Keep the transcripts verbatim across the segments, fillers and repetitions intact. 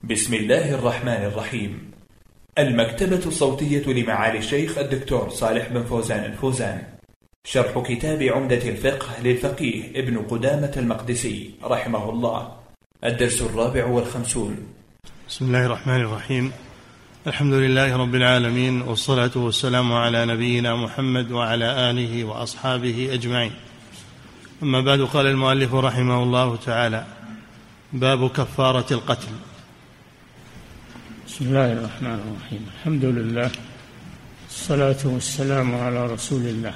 بسم الله الرحمن الرحيم. المكتبة الصوتية لمعالي الشيخ الدكتور صالح بن فوزان الفوزان. شرح كتاب عمدة الفقه للفقيه ابن قدامة المقدسي رحمه الله. الدرس الرابع والخمسون. بسم الله الرحمن الرحيم. الحمد لله رب العالمين، والصلاة والسلام على نبينا محمد وعلى آله وأصحابه أجمعين. أما بعد، قال المؤلف رحمه الله تعالى: باب كفارة القتل. بسم الله الرحمن الرحيم. الحمد لله، الصلاة والسلام على رسول الله.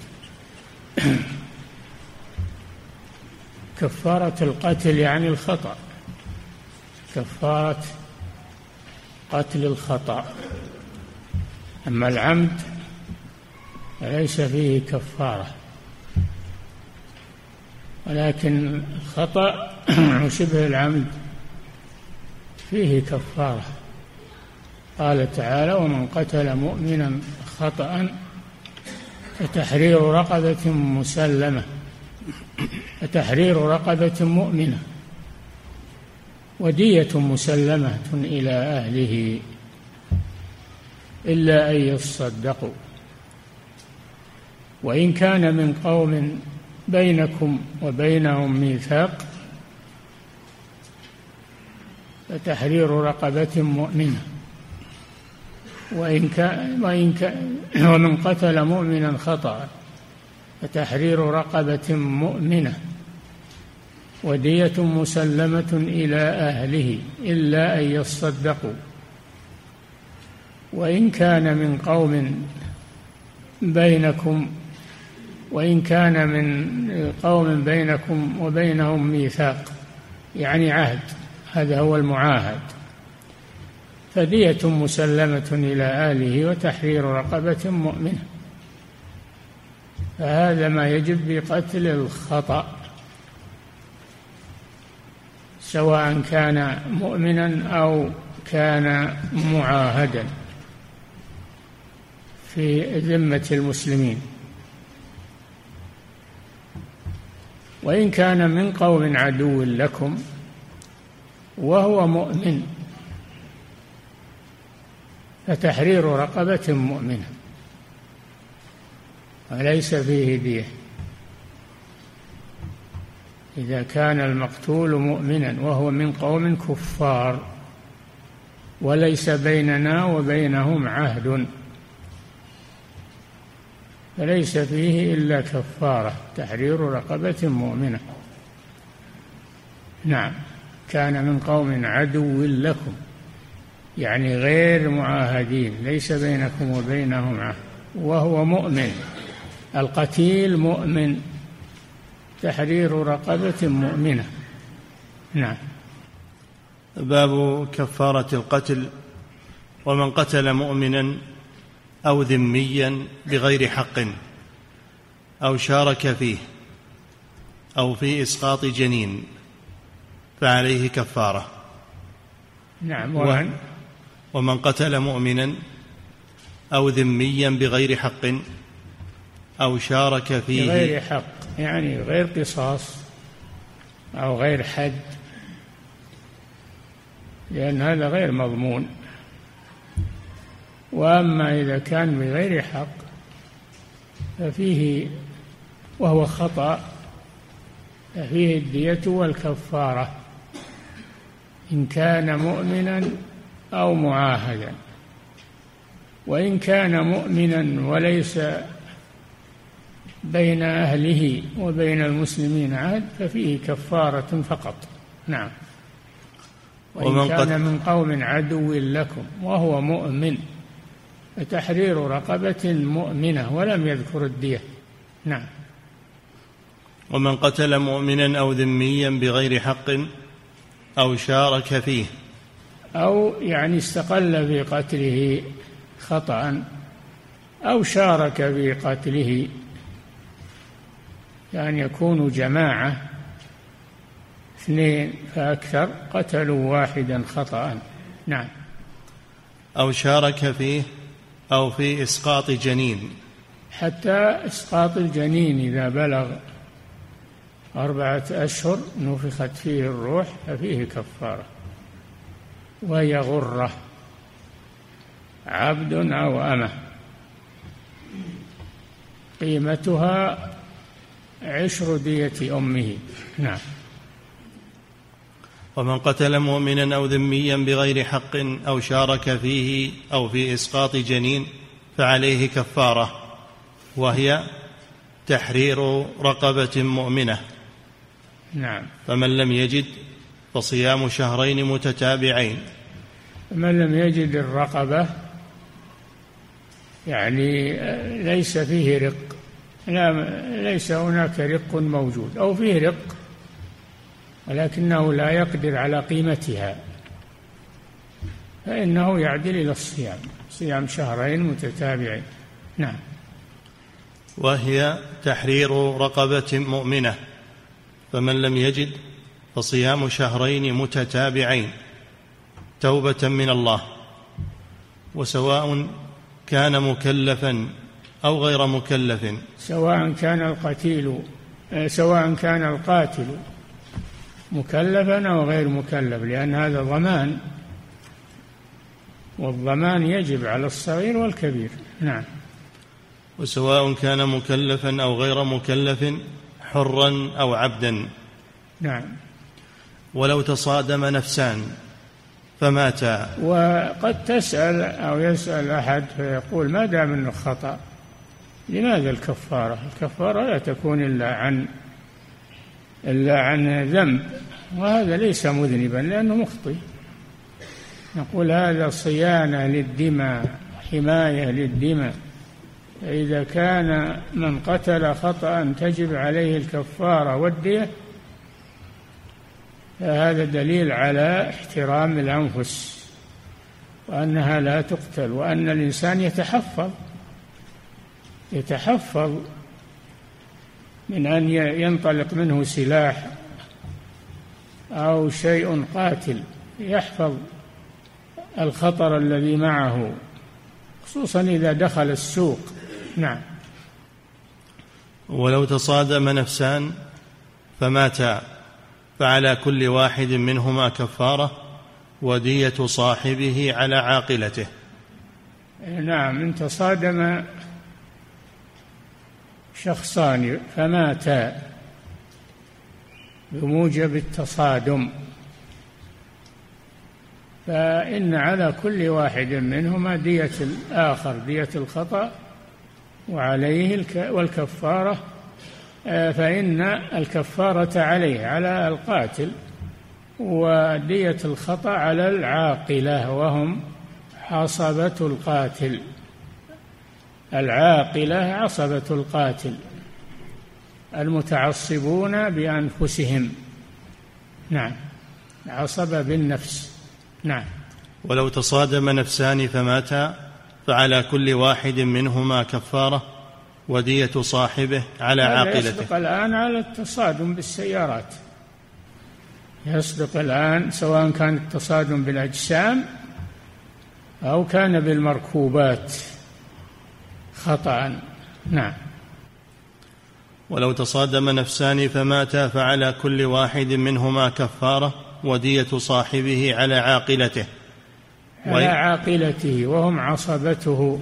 كفارة القتل يعني الخطأ، كفارة قتل الخطأ. أما العمد فليس فيه كفارة، ولكن الخطأ وشبه العمد فيه كفارة. قال تعالى: ومن قتل مؤمنا خطأ فتحرير رقبة مسلمة فتحرير رقبة مؤمنة ودية مسلمة إلى أهله إلا أن يصدقوا، وإن كان من قوم بينكم وبينهم ميثاق فتحرير رقبة مؤمنة، وإن كان وإن كان ومن قتل مؤمنا خطأ فتحرير رقبة مؤمنة ودية مسلمة إلى أهله إلا أن يصدقوا، وإن كان من قوم بينكم وإن كان من قوم بينكم وبينهم ميثاق يعني عهد، هذا هو المعاهد، فدية مسلمة إلى أهله وتحرير رقبة مؤمنة. فهذا ما يجب بقتل الخطأ، سواء كان مؤمنا أو كان معاهدا في ذمة المسلمين. وإن كان من قوم عدو لكم وهو مؤمن فتحرير رقبة مؤمنة وليس فيه دية. إذا كان المقتول مؤمنا وهو من قوم كفار وليس بيننا وبينهم عهد فليس فيه إلا كفارة تحرير رقبة مؤمنة. نعم، كان من قوم عدو لكم يعني غير معاهدين، ليس بينكم وبينهم عهد، وهو مؤمن، القتيل مؤمن، تحرير رقبة مؤمنة. نعم. باب كفارة القتل. ومن قتل مؤمنا أو ذميا بغير حق أو شارك فيه أو في إسقاط جنين فعليه كفارة. نعم. ومن ومن قتل مؤمنا أو ذميا بغير حق أو شارك فيه بغير حق يعني غير قصاص أو غير حد، لأن هذا غير مضمون. وأما إذا كان بغير حق ففيه وهو خطأ ففيه الدية والكفارة إن كان مؤمنا أو معاهدا. وإن كان مؤمنا وليس بين أهله وبين المسلمين عهد ففيه كفارة فقط. نعم. وإن كان من قوم عدو لكم وهو مؤمن فتحرير رقبة مؤمنة، ولم يذكر الدية. نعم. ومن قتل مؤمنا أو ذميا بغير حق أو شارك فيه أو يعني استقل بقتله خطأ أو شارك بقتله، يعني يكون جماعة اثنين فأكثر قتلوا واحدا خطأ. نعم. أو شارك فيه أو في إسقاط جنين، حتى إسقاط الجنين إذا بلغ أربعة أشهر نفخت فيه الروح ففيه كفارة. وهي غرة، عبد أو أمة، قيمتها عشر دية أمه. نعم. ومن قتل مؤمنا أو ذميا بغير حق أو شارك فيه أو في إسقاط جنين فعليه كفارة، وهي تحرير رقبة مؤمنة. نعم. فمن لم يجد فصيام شهرين متتابعين. من لم يجد الرقبة يعني ليس فيه رق، لا ليس هناك رق موجود، أو فيه رق ولكنه لا يقدر على قيمتها، فإنه يعدل إلى الصيام، صيام شهرين متتابعين. نعم. وهي تحرير رقبة مؤمنة. فمن لم يجد فصيام شهرين متتابعين توبة من الله، وسواء كان مكلفا أو غير مكلف، سواء كان القتيل سواء كان القاتل مكلفا أو غير مكلف، لأن هذا ضمان، والضمان يجب على الصغير والكبير. نعم. وسواء كان مكلفا أو غير مكلف، حرا أو عبدا. نعم. ولو تصادم نفسان فماتا. وقد تسأل أو يسأل أحد فيقول ما دام أنه خطأ لماذا الكفارة؟ الكفارة لا تكون إلا عن إلا عن ذنب، وهذا ليس مذنبا لأنه مخطئ. نقول هذا صيانة للدماء، حماية للدماء. فإذا كان من قتل خطأ تجب عليه الكفارة والدية، فهذا دليل على احترام الأنفس وأنها لا تقتل، وأن الإنسان يتحفظ يتحفظ من أن ينطلق منه سلاح أو شيء قاتل، يحفظ الخطر الذي معه، خصوصا إذا دخل السوق. نعم. ولو تصادم نفسان فماتا فعلى كل واحد منهما كفارة، ودية صاحبه على عاقلته. نعم. إن تصادم شخصان فماتا بموجب التصادم، فإن على كل واحد منهما دية الآخر، دية الخطأ، وعليه والكفارة، فإن الكفارة عليه على القاتل، ودية الخطأ على العاقلة وهم عصبة القاتل. العاقلة عصبة القاتل المتعصبون بأنفسهم. نعم. عصبة بالنفس. نعم. ولو تصادم نفسان فماتا فعلى كل واحد منهما كفارة، ودية صاحبه على عاقلته. يصدق الآن على التصادم بالسيارات، يصدق الآن سواء كان التصادم بالأجسام أو كان بالمركوبات خطأ. نعم. ولو تصادم نفسان فماتا فعلى كل واحد منهما كفارة، ودية صاحبه على عاقلته. على عاقلته وهم عصبته.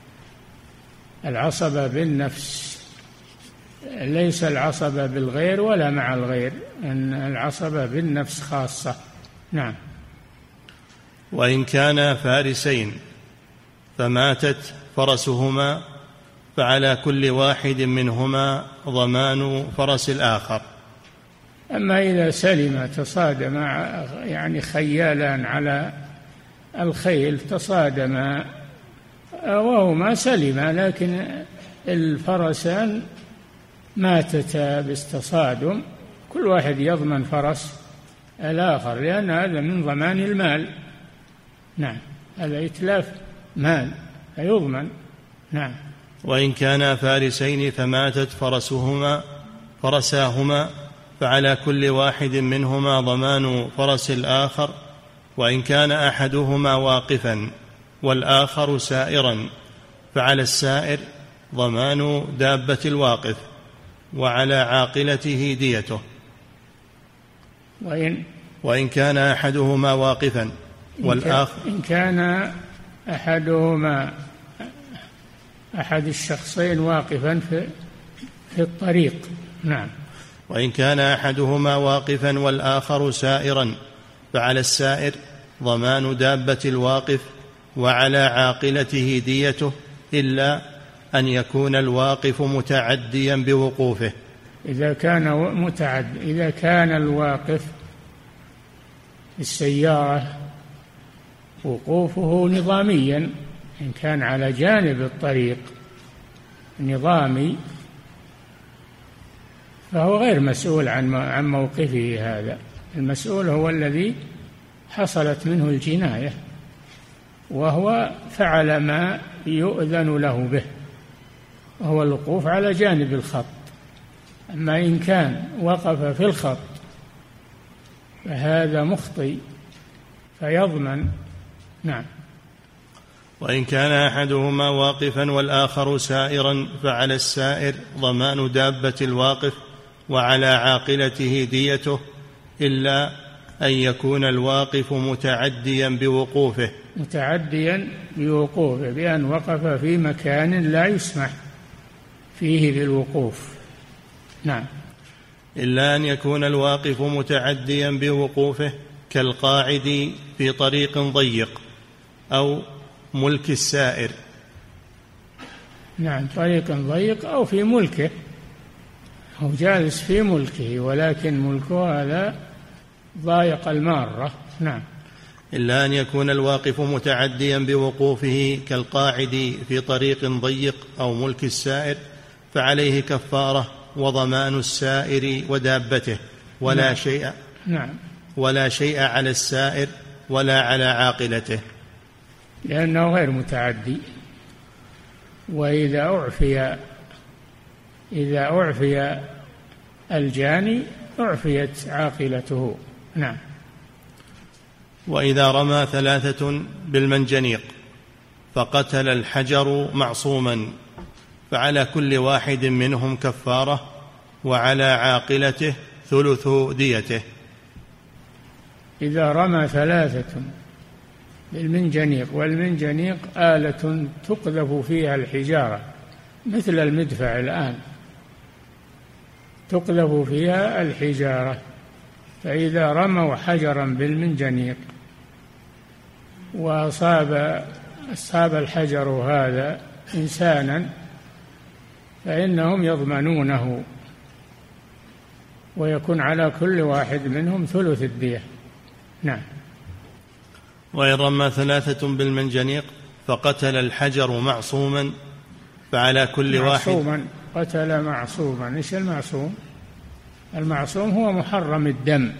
العصبة بالنفس، ليس العصبة بالغير ولا مع الغير، أن العصبة بالنفس خاصة. نعم. وإن كانا فارسين فماتت فرسهما فعلى كل واحد منهما ضمان فرس الآخر. أما إذا سلم تصادم يعني خيالان على الخيل، تصادم وهما سلما، لكن الفرسان ماتتا بالتصادم، كل واحد يضمن فرس الآخر، لأن هذا من ضمان المال. نعم. هذا إتلاف مال فيضمن. نعم. وإن كانا فارسين فماتت فرسهما فرساهما فعلى كل واحد منهما ضمان فرس الآخر، وإن كان أحدهما واقفا والآخر سائرا فعلى السائر ضمان دابة الواقف، وعلى عاقلته ديته. وإن, وإن كان أحدهما واقفا والآخر إن كان أحدهما أحد الشخصين واقفا في في الطريق. نعم. وإن كان أحدهما واقفا والآخر سائرا فعلى السائر ضمان دابة الواقف وعلى عاقلته ديته إلا أن يكون الواقف متعديا بوقوفه. إذا كان متعد إذا كان الواقف السيارة وقوفه نظاميا، إن كان على جانب الطريق نظامي فهو غير مسؤول عن عن موقفه هذا. المسؤول هو الذي حصلت منه الجناية، وهو فعل ما يؤذن له به، وهو الوقوف على جانب الخط. أما إن كان وقف في الخط فهذا مخطئ فيضمن. نعم. وإن كان أحدهما واقفا والآخر سائرا فعلى السائر ضمان دابة الواقف وعلى عاقلته ديته إلا أن يكون الواقف متعديا بوقوفه. متعديا بوقوفه بأن وقف في مكان لا يسمح فيه بالوقوف. نعم. إلا أن يكون الواقف متعديا بوقوفه كالقاعد في طريق ضيق أو ملك السائر. نعم، طريق ضيق أو في ملكه، هو جالس في ملكه ولكن ملكه هذا ضايق المارة. نعم. إلا أن يكون الواقف متعديا بوقوفه كالقاعد في طريق ضيق أو ملك السائر فعليه كفارة وضمان السائر ودابته ولا نعم. شيء نعم. ولا شيء على السائر ولا على عاقلته، لأنه غير متعدي. وإذا أعفي إذا أعفي الجاني أعفيت عاقلته. نعم. وإذا رمى ثلاثة بالمنجنيق فقتل الحجر معصوما فعلى كل واحد منهم كفارة وعلى عاقلته ثلث ديته. إذا رمى ثلاثة بالمنجنيق، والمنجنيق آلة تقذف فيها الحجارة مثل المدفع الآن، تقذف فيها الحجارة، فإذا رموا حجرا بالمنجنيق وأصاب أصاب الحجر هذا إنسانا فإنهم يضمنونه، ويكون على كل واحد منهم ثلث الدية. نعم. وإن رمى ثلاثة بالمنجنيق فقتل الحجر معصوما فعلى كل معصوما واحد قتل معصوما. إيش المعصوم؟ المعصوم هو محرم الدم،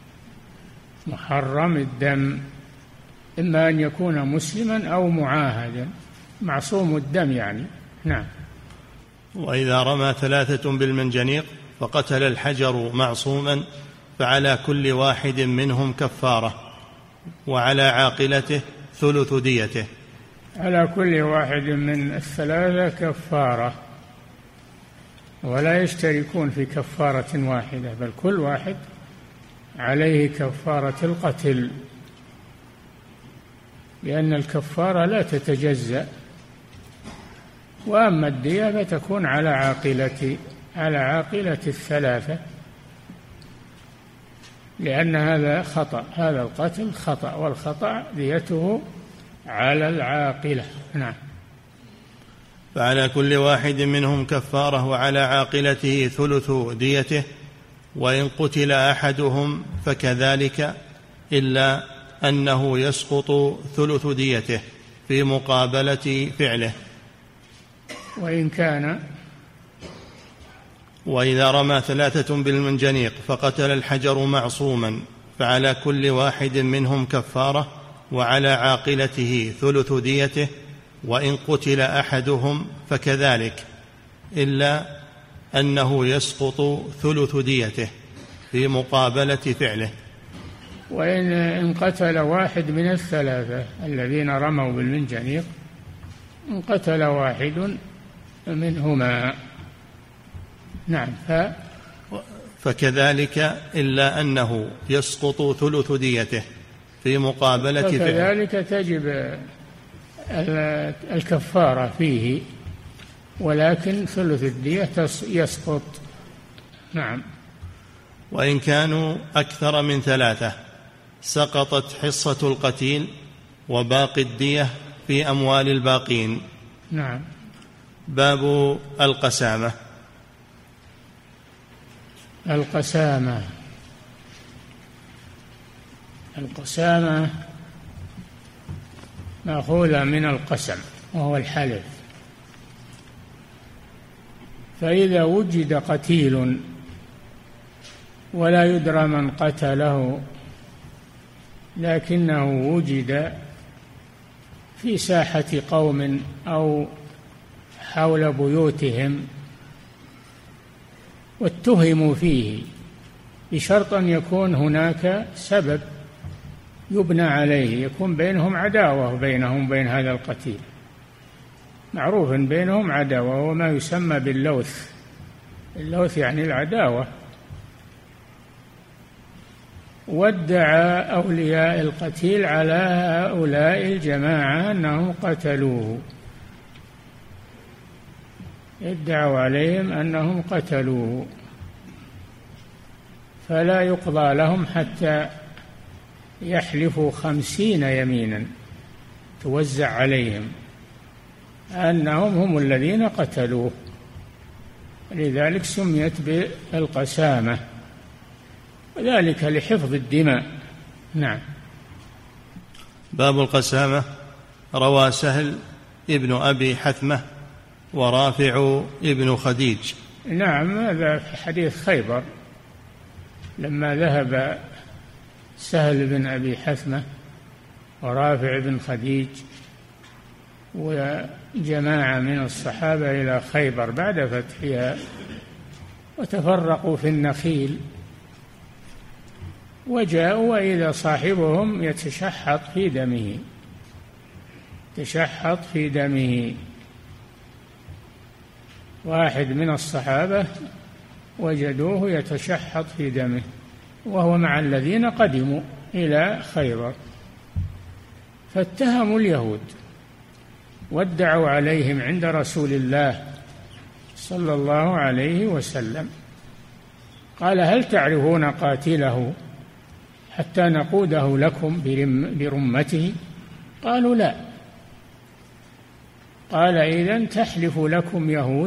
محرم الدم، إما أن يكون مسلما أو معاهدا، معصوم الدم يعني. نعم. وإذا رمى ثلاثة بالمنجنيق فقتل الحجر معصوما فعلى كل واحد منهم كفارة وعلى عاقلته ثلث ديته. على كل واحد من الثلاثة كفارة، ولا يشتركون في كفارة واحدة، بل كل واحد عليه كفارة القتل، لأن الكفارة لا تتجزأ. وأما الدية فتكون على عاقلة على عاقلة الثلاثة، لأن هذا خطأ، هذا القتل خطأ، والخطأ ديته على العاقلة. نعم. فعلى كل واحد منهم كفارة وعلى عاقلته ثلث ديته، وإن قتل أحدهم فكذلك إلا أنه يسقط ثلث ديته في مقابلة فعله. وإن كان وإذا رمى ثلاثة بالمنجنيق فقتل الحجر معصوما فعلى كل واحد منهم كفارة وعلى عاقلته ثلث ديته، وإن قتل أحدهم فكذلك إلا أنه يسقط ثلث ديته في مقابلة فعله. وإن قتل واحد من الثلاثة الذين رموا بالمنجنيق، إن قتل واحد منهما، نعم، ف فكذلك إلا أنه يسقط ثلث ديته في مقابلة فعل. كذلك تجب الكفارة فيه، ولكن ثلث الدية يسقط. نعم. وإن كانوا أكثر من ثلاثة سقطت حصة القتيل وباقي الدية في أموال الباقين. نعم. باب القسامة. القسامة القسامة مأخوذة من القسم وهو الحلف. فإذا وجد قتيل ولا يدرى من قتله، لكنه وجد في ساحة قوم أو حول بيوتهم واتهموا فيه، بشرط أن يكون هناك سبب يبنى عليه، يكون بينهم عداوة بينهم بين هذا القتيل، معروف بينهم عداوة، وما يسمى باللوث. اللوث يعني العداوة. وادعى أولياء القتيل على هؤلاء الجماعة أنهم قتلوه، ادعوا عليهم أنهم قتلوه، فلا يقضى لهم حتى يحلفوا خمسين يمينا توزع عليهم أنهم هم الذين قتلوه، لذلك سميت بالقسامة، وذلك لحفظ الدماء. نعم. باب القسامة. روى سهل ابن أبي حثمة ورافع ابن خديج. نعم، هذا في حديث خيبر لما ذهب سهل بن أبي حثمة ورافع بن خديج وجماعة من الصحابة إلى خيبر بعد فتحها، وتفرقوا في النخيل، وجاءوا وإذا صاحبهم يتشحط في دمه تشحط في دمه واحد من الصحابة وجدوه يتشحط في دمه وهو مع الذين قدموا إلى خيبر، فاتهموا اليهود وادعوا عليهم عند رسول الله صلى الله عليه وسلم. قال: هل تعرفون قاتله حتى نقوده لكم برمته؟ قالوا: لا. قال: إذن تحلف لكم يهود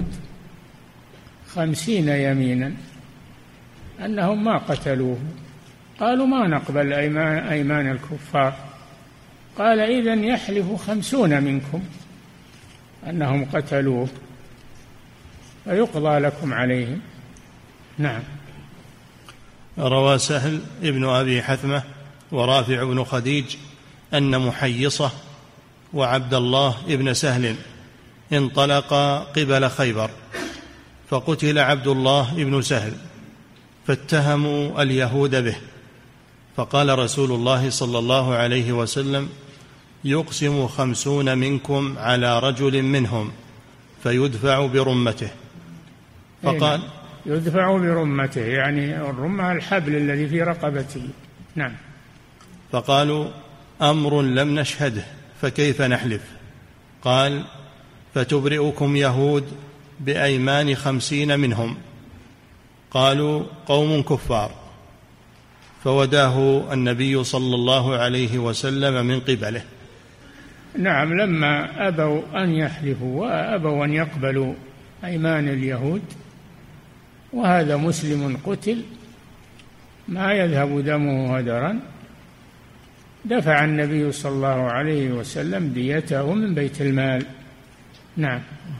خمسين يمينا أنهم ما قتلوه. قالوا: ما نقبل أيمان, أيمان الكفار. قال: إذن يحلف خمسون منكم أنهم قتلوه فيقضى لكم عليهم. نعم. روى سهل ابن أبي حثمة ورافع بن خديج أن محيصة وعبد الله ابن سهل انطلقا قبل خيبر، فقتل عبد الله ابن سهل، فاتهموا اليهود به، فقال رسول الله صلى الله عليه وسلم: يقسم خمسون منكم على رجل منهم فيدفع برمته. فقال: يدفع برمته يعني الرمة الحبل الذي في رقبته. نعم. فقالوا: أمر لم نشهده فكيف نحلف؟ قال: فتبرئكم يهود بأيمان خمسين منهم. قالوا: قوم كفار. فوداه النبي صلى الله عليه وسلم من قبله. نعم. لما أبوا أن يحلفوا وأبوا أن يقبلوا أيمان اليهود، وهذا مسلم قتل ما يذهب دمه هدرا، دفع النبي صلى الله عليه وسلم ديته من بيت المال. نعم.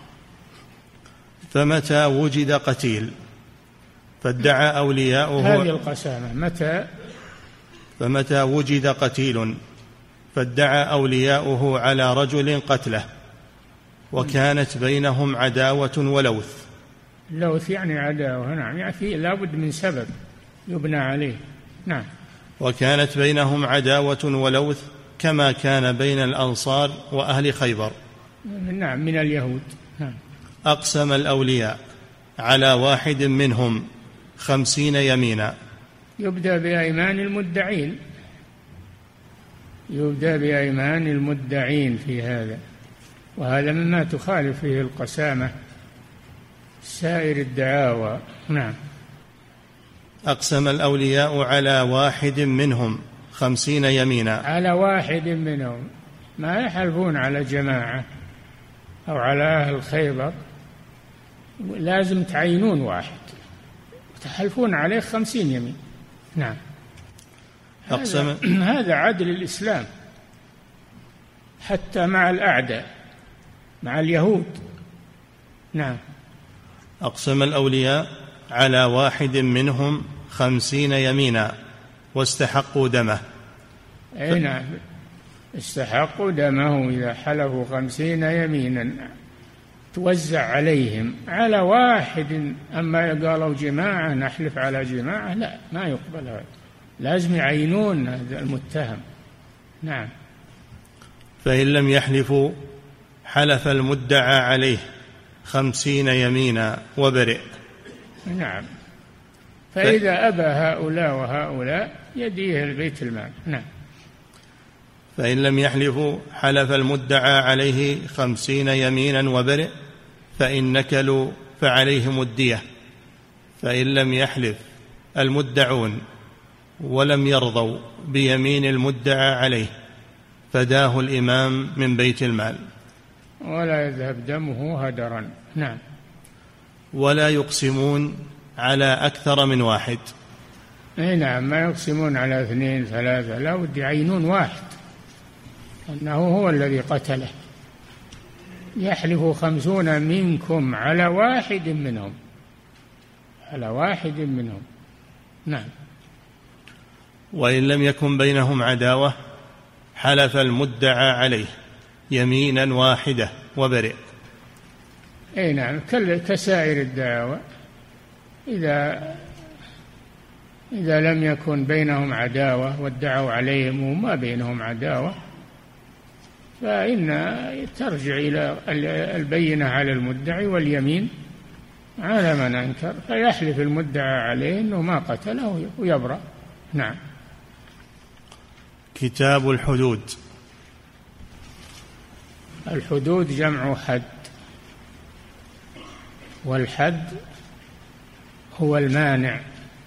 فمتى وجد قتيل فادعى أولياؤه هذه القسامة متى فمتى وجد قتيل فادعى أولياؤه على رجل قتله وكانت بينهم عداوة ولوث. لوث يعني عداوة. نعم. يعني فيه لابد من سبب يبنى عليه. نعم. وكانت بينهم عداوة ولوث كما كان بين الأنصار وأهل خيبر. نعم. من اليهود. نعم. أقسم الأولياء على واحد منهم خمسين يمينا. يبدأ بأيمان المدعين يبدأ بأيمان المدعين في هذا، وهذا مما تخالف فيه القسامة سائر الدعاوى. نعم. أقسم الأولياء على واحد منهم خمسين يمينا. على واحد منهم، ما يحلفون على جماعة أو على أهل خيبر، لازم تعينون واحد تحلفون عليه خمسين يمين. نعم. أقسم هذا, هذا عدل الإسلام حتى مع الأعداء، مع اليهود. نعم. أقسم الأولياء على واحد منهم خمسين يمينا واستحقوا دمه. أي نعم، استحقوا دمه إذا حلفوا خمسين يمينا توزع عليهم على واحد. أما قالوا جماعة نحلف على جماعة، لا، ما يقبل هذا، لازم يعينون هذا المتهم. نعم. فإن لم يحلفوا حلف المدعى عليه خمسين يمينا وبرئ. نعم. فإذا أبى هؤلاء وهؤلاء يديه البيت المال. نعم. فإن لم يحلفوا حلف المدعى عليه خمسين يمينا وبرئ، فإن نكلوا فعليهم الدية. فإن لم يحلف المدعون ولم يرضوا بيمين المدعى عليه فداه الإمام من بيت المال، ولا يذهب دمه هدرا. نعم. ولا يقسمون على أكثر من واحد. اي نعم، ما يقسمون على اثنين ثلاثة، لا بد يعينون واحد أنه هو الذي قتله. يحلف خمسون منكم على واحد منهم، على واحد منهم. نعم. وإن لم يكن بينهم عداوة حلف المدعى عليه يمينا واحدة وبرئ. اي نعم، كسائر الدعاوى. إذا إذا لم يكن بينهم عداوة وادعوا عليهم وما بينهم عداوة، فإن ترجع إلى البينة على المدعي واليمين على من أنكر، فيحلف المدعى عليه أنه ما قتله ويبرأ. نعم. كتاب الحدود. الحدود جمع حد، والحد هو المانع،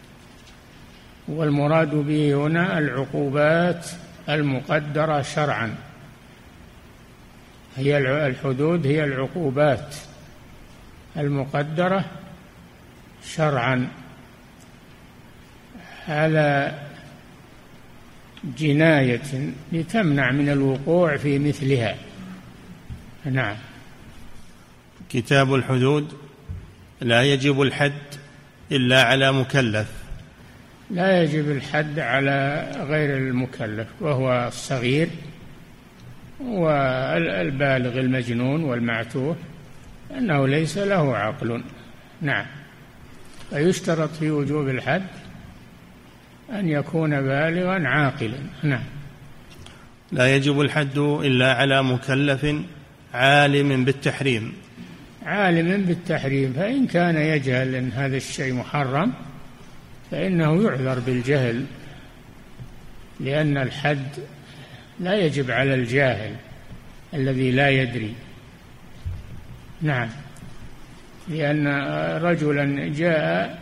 والمراد به هنا العقوبات المقدرة شرعا. هي الحدود هي العقوبات المقدرة شرعا. هذا جناية لتمنع من الوقوع في مثلها. نعم. كتاب الحدود. لا يجب الحد إلا على مكلف. لا يجب الحد على غير المكلف، وهو الصغير والبالغ المجنون والمعتوه، أنه ليس له عقل. نعم. فيشترط في وجوب الحد أن يكون بالغا عاقلا. نعم. لا يجب الحد إلا على مكلف عالم بالتحريم. عالم بالتحريم، فإن كان يجهل أن هذا الشيء محرم فإنه يعذر بالجهل، لأن الحد لا يجب على الجاهل الذي لا يدري. نعم. لأن رجلا جاء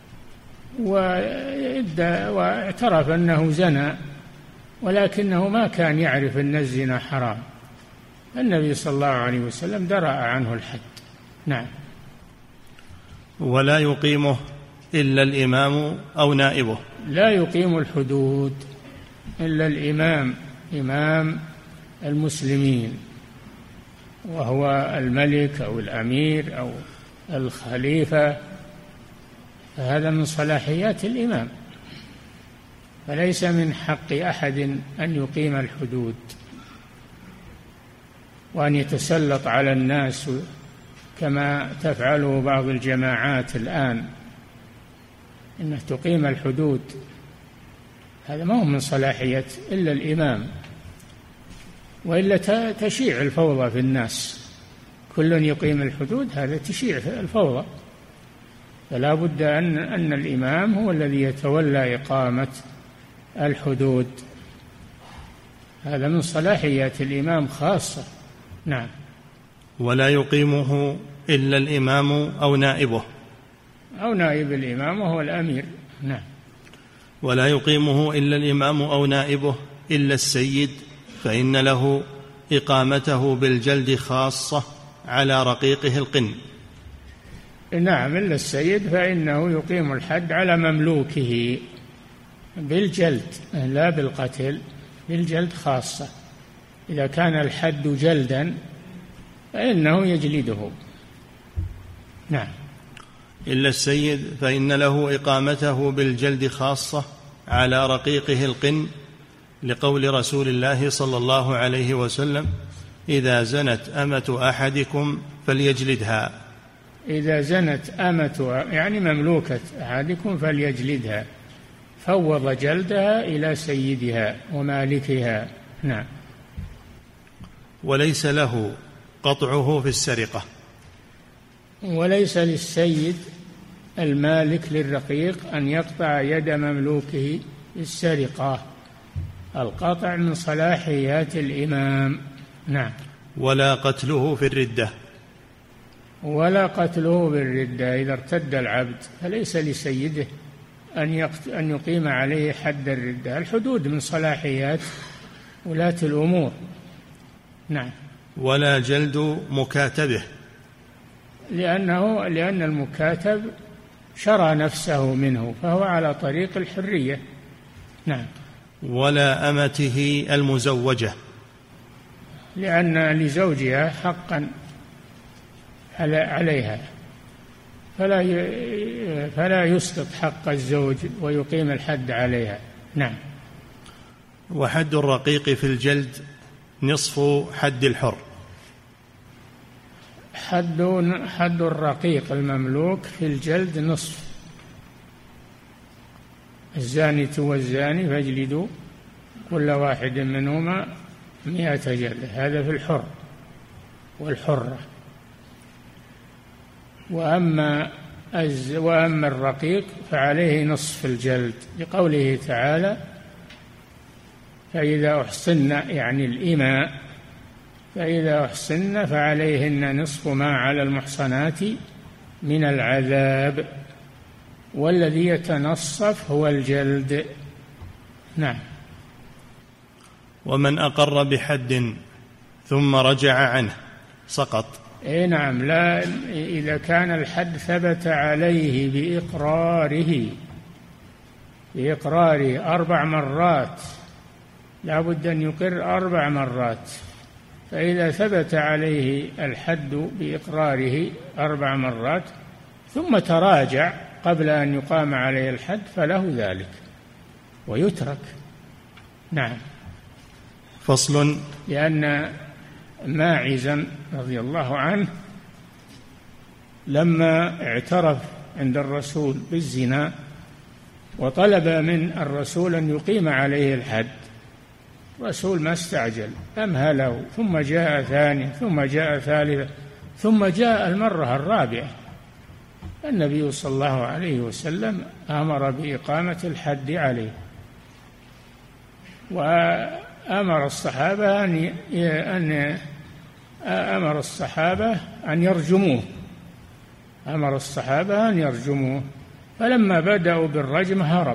واعترف أنه زنى ولكنه ما كان يعرف أن الزنا حرام، النبي صلى الله عليه وسلم درأ عنه الحد. نعم. ولا يقيمه إلا الإمام أو نائبه. لا يقيم الحدود إلا الإمام، إمام المسلمين، وهو الملك أو الأمير أو الخليفة، فهذا من صلاحيات الإمام، فليس من حق أحد أن يقيم الحدود وأن يتسلط على الناس كما تفعله بعض الجماعات الآن، إنه تقيم الحدود. هذا ما هو من صلاحية إلا الإمام، وإلا تشيع الفوضى في الناس، كل يقيم الحدود هذا تشيع الفوضى. فلا بد أن, أن الإمام هو الذي يتولى إقامة الحدود. هذا من صلاحيات الإمام خاصة. نعم. ولا يقيمه إلا الإمام أو نائبه أو نائب الإمام وهو الأمير. نعم. ولا يقيمه إلا الإمام أو نائبه إلا السيد، فإن له إقامته بالجلد خاصة على رقيقه القن. نعم، إلا السيد فإنه يقيم الحد على مملوكه بالجلد لا بالقتل، بالجلد خاصة. إذا كان الحد جلدا فإنه يجلده. نعم. إلا السيد فإن له إقامته بالجلد خاصة على رقيقه القن، لقول رسول الله صلى الله عليه وسلم: إذا زنت أمة أحدكم فليجلدها. إذا زنت أمة يعني مملوكة أحدكم فليجلدها، فوض جلدها إلى سيدها ومالكها. نعم. وليس له قطعه في السرقة. وليس للسيد المالك للرقيق أن يقطع يد مملوكه بالسرقة، القطع من صلاحيات الإمام. نعم. ولا قتله في الردة. ولا قتله بالردة، إذا ارتد العبد فليس لسيده أن أن يقيم عليه حد الردة. الحدود من صلاحيات ولاة الأمور. نعم. ولا جلد مكاتبه، لأنه لأن المكاتب شرى نفسه منه فهو على طريق الحرية. نعم. ولا أمته المزوجة، لأن لزوجها حقا عليها، فلا فلا يسقط حق الزوج ويقيم الحد عليها. نعم. وحد الرقيق في الجلد نصف حد الحر. حد حد الرقيق المملوك في الجلد نصف. الزانية والزاني فاجلدوا كل واحد منهما مئة جلدة، هذا في الحر والحرة. وأما وأما الرقيق فعليه نصف الجلد، لقوله تعالى: فإذا أحصن يعني الإماء، فإذا أحصن فعليهن نصف ما على المحصنات من العذاب، والذي يتنصف هو الجلد. نعم. ومن أقر بحد ثم رجع عنه سقط. اي نعم. لا، إذا كان الحد ثبت عليه بإقراره بإقراره أربع مرات، لا بد أن يقر أربع مرات، فإذا ثبت عليه الحد بإقراره أربع مرات ثم تراجع قبل أن يقام عليه الحد فله ذلك ويترك. نعم. فصل. لأن ماعزا رضي الله عنه لما اعترف عند الرسول بالزنا وطلب من الرسول أن يقيم عليه الحد، الرسول ما استعجل، أمهله، ثم جاء ثانية ثم جاء ثالثة ثم جاء المرة الرابعة. النبي صلى الله عليه وسلم أمر بإقامة الحد عليه، وأمر الصحابة أن أن أمر الصحابة أن يرجموه أمر الصحابة أن يرجموه فلما بدأوا بالرجم هرب،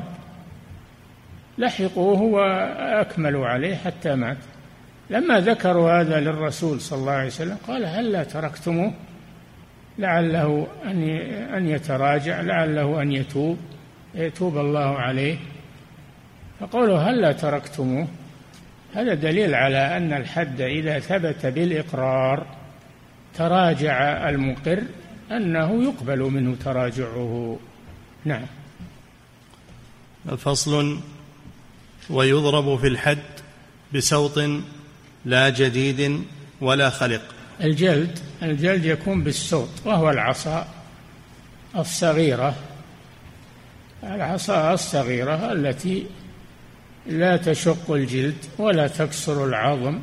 لحقوه وأكملوا عليه حتى مات. لما ذكروا هذا للرسول صلى الله عليه وسلم قال: هلا تركتموه لعله أن يتراجع، لعله أن يتوب يتوب الله عليه. فقولوا هلا تركتموه هذا دليل على أن الحد إذا ثبت بالإقرار تراجع المقر أنه يقبل منه تراجعه. نعم. فصل. ويضرب في الحد بسوط لا جديد ولا خلق. الجلد الجلد يكون بالسوط، وهو العصا الصغيرة العصا الصغيرة التي لا تشق الجلد ولا تكسر العظم،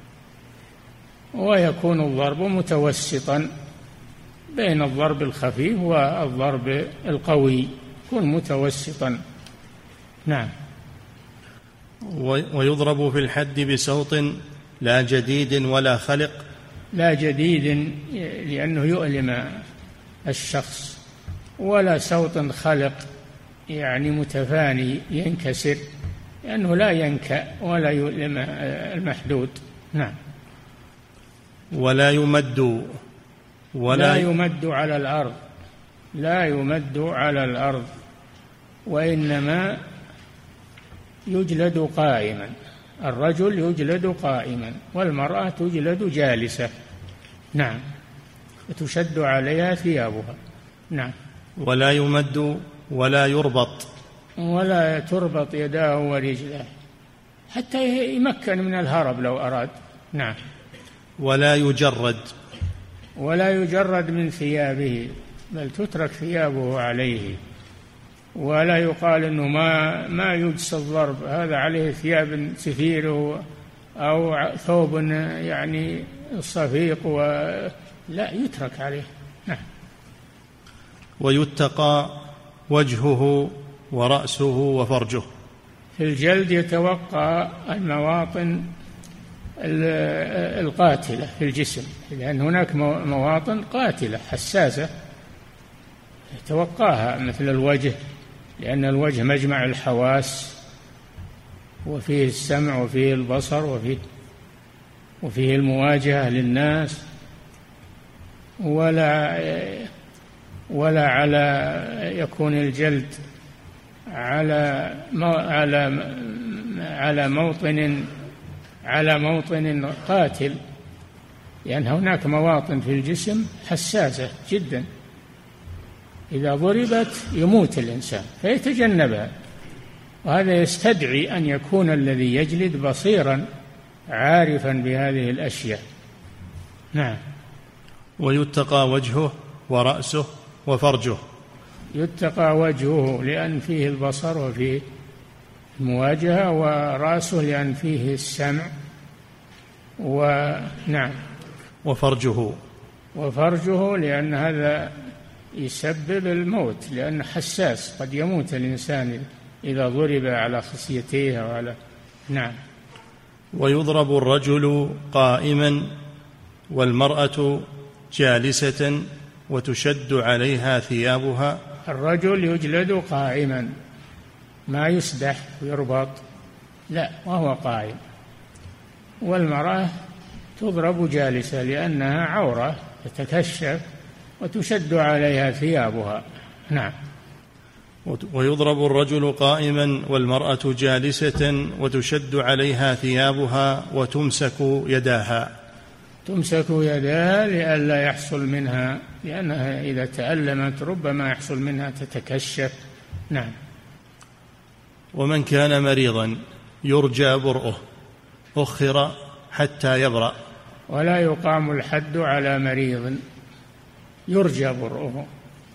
ويكون الضرب متوسطا بين الضرب الخفيف والضرب القوي، يكون متوسطا. نعم. ويضرب في الحد بصوت لا جديد ولا خلق. لا جديد لأنه يؤلم الشخص، ولا صوت خلق يعني متفاني ينكسر، لأنه لا ينكأ ولا يؤلم المحدود. نعم. ولا يمد ولا لا يمد على الأرض، لا يمد على الأرض، وإنما يجلد قائما. الرجل يجلد قائما، والمرأة تجلد جالسة. نعم. وتشد عليها ثيابها. نعم. ولا يمد ولا يربط، ولا تربط يداه ورجله حتى يمكن من الهرب لو أراد. نعم. ولا يجرد، ولا يجرد من ثيابه، بل تترك ثيابه عليه، ولا يقال انه ما ما يجسى الضرب، هذا عليه ثياب سفير او ثوب يعني صفيق، ولا يترك عليه. نعم. ويتقى وجهه ورأسه وفرجه. في الجلد يتوقى المواطن القاتلة في الجسم، لأن هناك مواطن قاتلة حساسة يتوقاها، مثل الوجه، لأن الوجه مجمع الحواس، وفيه السمع وفيه البصر وفيه وفيه المواجهة للناس. ولا ولا على يكون الجلد على على على موطن على موطن قاتل، لأن هناك مواطن في الجسم حساسة جدا، إذا ضربت يموت الإنسان فيتجنبها، وهذا يستدعي أن يكون الذي يجلد بصيرا عارفا بهذه الأشياء. نعم. ويتقى وجهه ورأسه وفرجه. يتقى وجهه لأن فيه البصر وفيه المواجهة، ورأسه لأن فيه السمع. ونعم. وفرجه وفرجه لأن هذا يسبب الموت، لأنه حساس، قد يموت الإنسان إذا ضرب على خصيتيه وعلى. نعم. ويضرب الرجل قائما والمرأة جالسة وتشد عليها ثيابها. الرجل يجلد قائما، ما يسدح ويربط، لا، وهو قائم. والمرأة تضرب جالسة لأنها عورة تتكشف وتشد عليها ثيابها. نعم. ويضرب الرجل قائما والمرأة جالسة وتشد عليها ثيابها وتمسك يداها. تمسك يداها لئلا يحصل منها، لأنها إذا تألمت ربما يحصل منها تتكشف. نعم. ومن كان مريضا يرجى برؤه أخر حتى يبرأ. ولا يقام الحد على مريض يرجى برؤه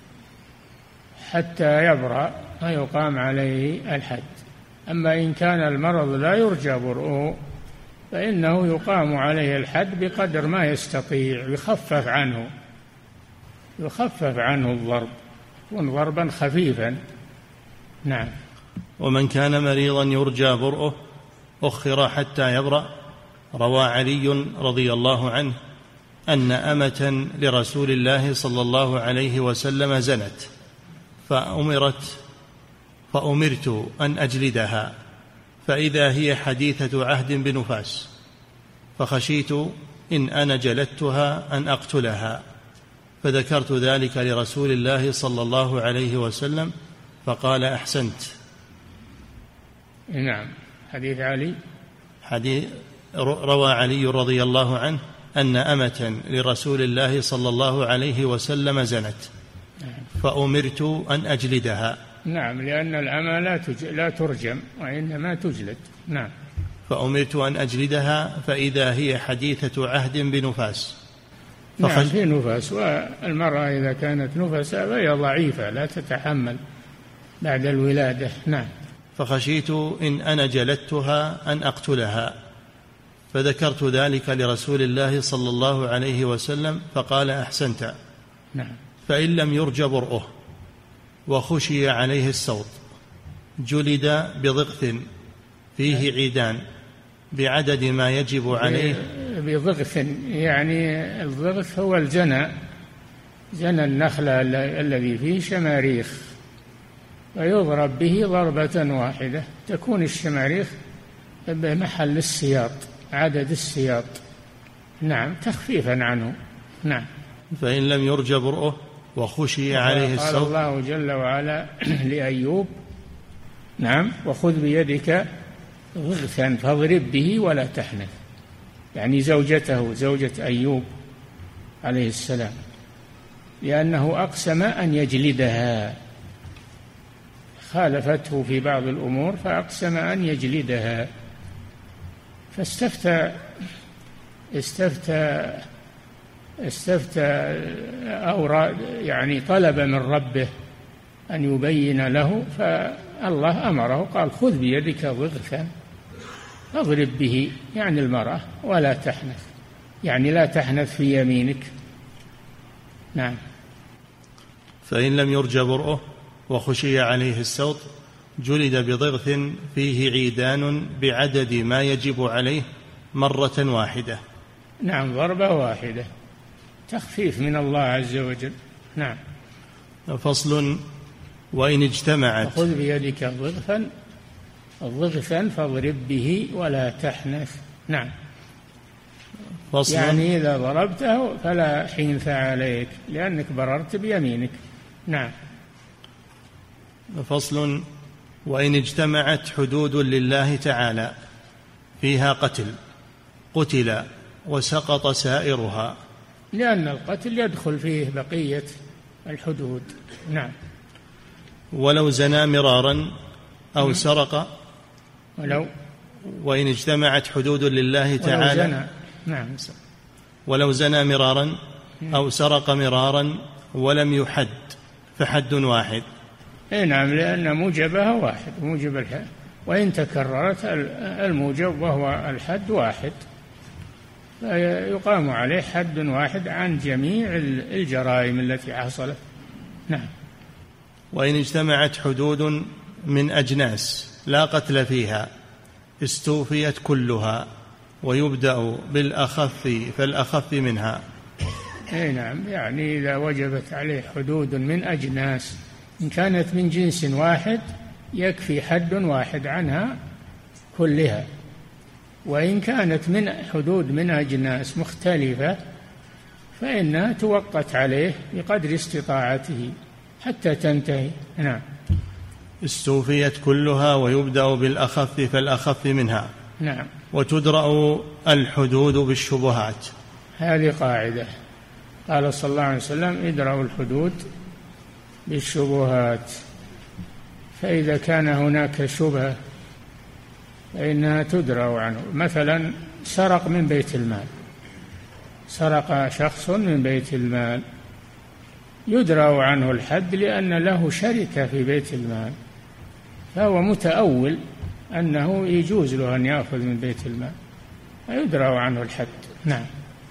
حتى يبرأ، ما يقام عليه الحد. أما إن كان المرض لا يرجى برؤه فإنه يقام عليه الحد بقدر ما يستطيع، يخفف عنه يخفف عنه الضرب، يكون ضربا خفيفا. نعم. ومن كان مريضا يرجى برؤه أخر حتى يبرأ. روى علي رضي الله عنه أن أمة لرسول الله صلى الله عليه وسلم زنت، فأمرت فأمرت أن أجلدها، فإذا هي حديثة عهد بنفاس، فخشيت إن أنا جلدتها أن أقتلها، فذكرت ذلك لرسول الله صلى الله عليه وسلم فقال أحسنت. نعم. حديث علي. حديث روى علي رضي الله عنه أن أمة لرسول الله صلى الله عليه وسلم زنت، فأمرت أن أجلدها. نعم، لأن الأمة لا, تج... لا ترجم وإنما تجلد. نعم. فأمرت أن أجلدها فإذا هي حديثة عهد بنفاس. فخش... نعم، في نفاس، والمرأة إذا كانت نفساء فهي ضعيفة لا تتحمل بعد الولادة. نعم. فخشيت إن أنا جلدتها أن أقتلها، فذكرت ذلك لرسول الله صلى الله عليه وسلم فقال أحسنت. نعم. فإن لم يرج برؤه وخشي عليه السوط جلد بضغث فيه عيدان بعدد ما يجب عليه. بضغث، يعني الضغث هو الجنى، جنى النخلة الذي فيه شماريخ، فيضرب به ضربة واحدة، تكون الشماريخ بمحل السياط، عدد السياط. نعم، تخفيفا عنه. نعم. فإن لم يرجى برؤه وخشي عليه السوط. قال الله جل وعلا لأيوب: نعم، وخذ بيدك ضغثا فاضرب به ولا تحنث، يعني زوجته، زوجة أيوب عليه السلام، لأنه أقسم أن يجلدها، خالفته في بعض الأمور فأقسم أن يجلدها، فاستفتى استفتى استفتى أو يعني طلب من ربه أن يبين له، فالله أمره قال: خذ بيدك ضغثا فاضرب به، يعني المرأة، ولا تحنث، يعني لا تحنث في يمينك. نعم. فإن لم يرجى برؤه وخشي عليه السوط جلد بضغث فيه عيدان بعدد ما يجب عليه مرة واحدة. نعم، ضربة واحدة، تخفيف من الله عز وجل. نعم. فصل: وإن اجتمعت. خذ بيدك ضغثا ضغثا فاضرب به ولا تحنث. نعم. فصل: يعني إذا ضربته فلا حنث عليك لأنك بررت بيمينك. نعم. فصل: وإن اجتمعت حدود لله تعالى فيها قتل قتل وسقط سائرها. لأن القتل يدخل فيه بقية الحدود. نعم. ولو زنى مرارا أو سرق. ولو وإن اجتمعت حدود لله تعالى. ولو زنى. نعم. ولو زنى مرارا أو سرق مرارا ولم يحد فحد واحد. اي نعم، لأن موجبها واحد، موجب الحد، وإن تكررت الموجب وهو الحد واحد فيقام عليه حد واحد عن جميع الجرائم التي حصلت. نعم. وإن اجتمعت حدود من أجناس لا قتل فيها استوفيت كلها ويبدأ بالأخف فالأخف منها. اي نعم، يعني إذا وجبت عليه حدود من أجناس، إن كانت من جنس واحد يكفي حد واحد عنها كلها، وإن كانت من حدود من أجناس مختلفة فإنها توقت عليه بقدر استطاعته حتى تنتهي. نعم. استوفيت كلها ويبدأ بالأخف فالأخف منها. نعم. وتدرأ الحدود بالشبهات. هذه قاعدة قال صلى الله عليه وسلم: ادرأوا الحدود بالشبهات، فإذا كان هناك شبهة فإنها تدرأ عنه. مثلا سرق من بيت المال، سرق شخص من بيت المال، يدرأ عنه الحد لأن له شركة في بيت المال، فهو متأول أنه يجوز له أن يأخذ من بيت المال، فيدرأ عنه الحد. نعم.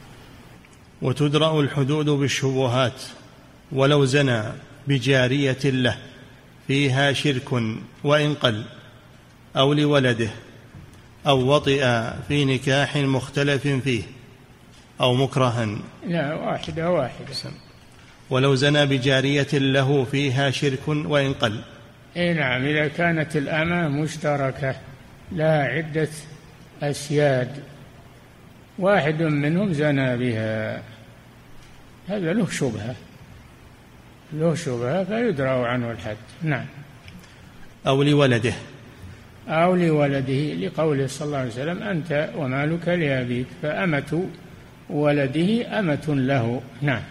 وتدرأ الحدود بالشبهات. ولو زنى بجارية له فيها شرك وإن قل أو لولده أو وطئ في نكاح مختلف فيه أو مكرها. لا، واحدة واحدة. ولو زنى بجارية له فيها شرك وإن قل. إيه نعم، إذا كانت الأمة مشتركة لها عدة أسياد، واحد منهم زنى بها، هذا له شبهة، له شبهة فيدرأ عنه الحد. نعم. أو لولده. أو لولده، لقوله صلى الله عليه وسلم: أنت ومالك لأبيك، فأمة ولده أمة له. نعم.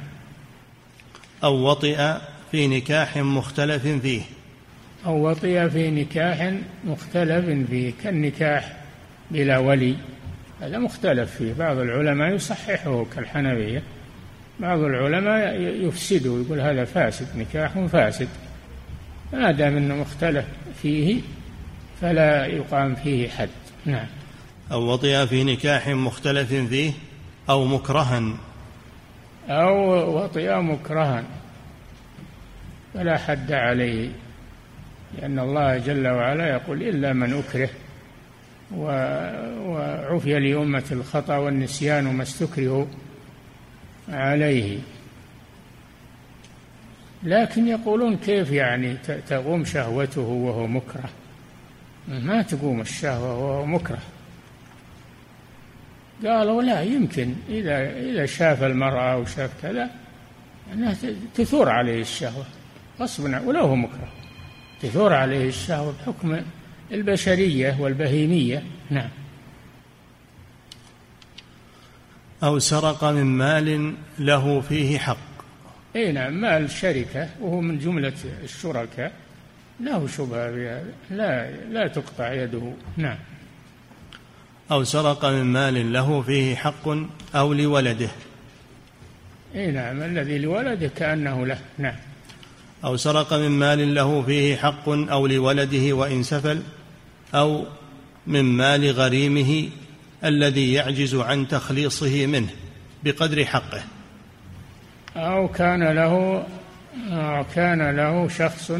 أو وطئ في نكاح مختلف فيه. أو وطئ في نكاح مختلف فيه، كالنكاح بلا ولي، هذا مختلف فيه، بعض العلماء يصححه كالحنفية، بعض العلماء يفسده، يقول هذا فاسد، نكاح فاسد، ما دام انه مختلف فيه فلا يقام فيه حد. نعم. أو وطئ في نكاح مختلف فيه أو مكرها. أو وطئ مكرها فلا حد عليه، لأن الله جل وعلا يقول: إلا من أكره وعفي لأمة الخطأ والنسيان وما استكرهوا عليه. لكن يقولون كيف يعني تقوم شهوته وهو مكره؟ ما تقوم الشهوة وهو مكره. قالوا لا يمكن إذا إذا شاف المرأة أو شاف كذا أنها تثور عليه الشهوة غصبا ولو هو مكره، تثور عليه الشهوة بحكم البشرية والبهيمية. نعم. أو سرق من مال له فيه حق. أي نعم، مال شركة وهو من جملة الشركاء له شبهة بهذا، لا لا تقطع يده. نعم. أو سرق من مال له فيه حق أو لولده. أي نعم، الذي لولده كأنه له. نعم. أو سرق من مال له فيه حق أو لولده وإن سفل، أو من مال غريمه الذي يعجز عن تخليصه منه بقدر حقه. أو كان له أو كان له شخص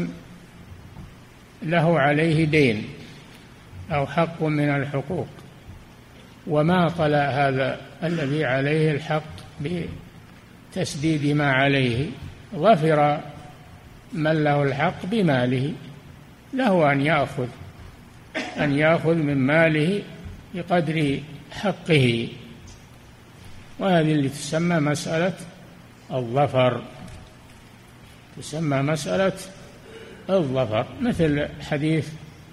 له عليه دين أو حق من الحقوق وما طلع هذا الذي عليه الحق بتسديد ما عليه، ظفر من له الحق بماله، له أن يأخذ أن يأخذ من ماله بقدر حقه، وهذه اللي تسمى مسألة الظفر، تسمى مسألة الظفر. مثل حديث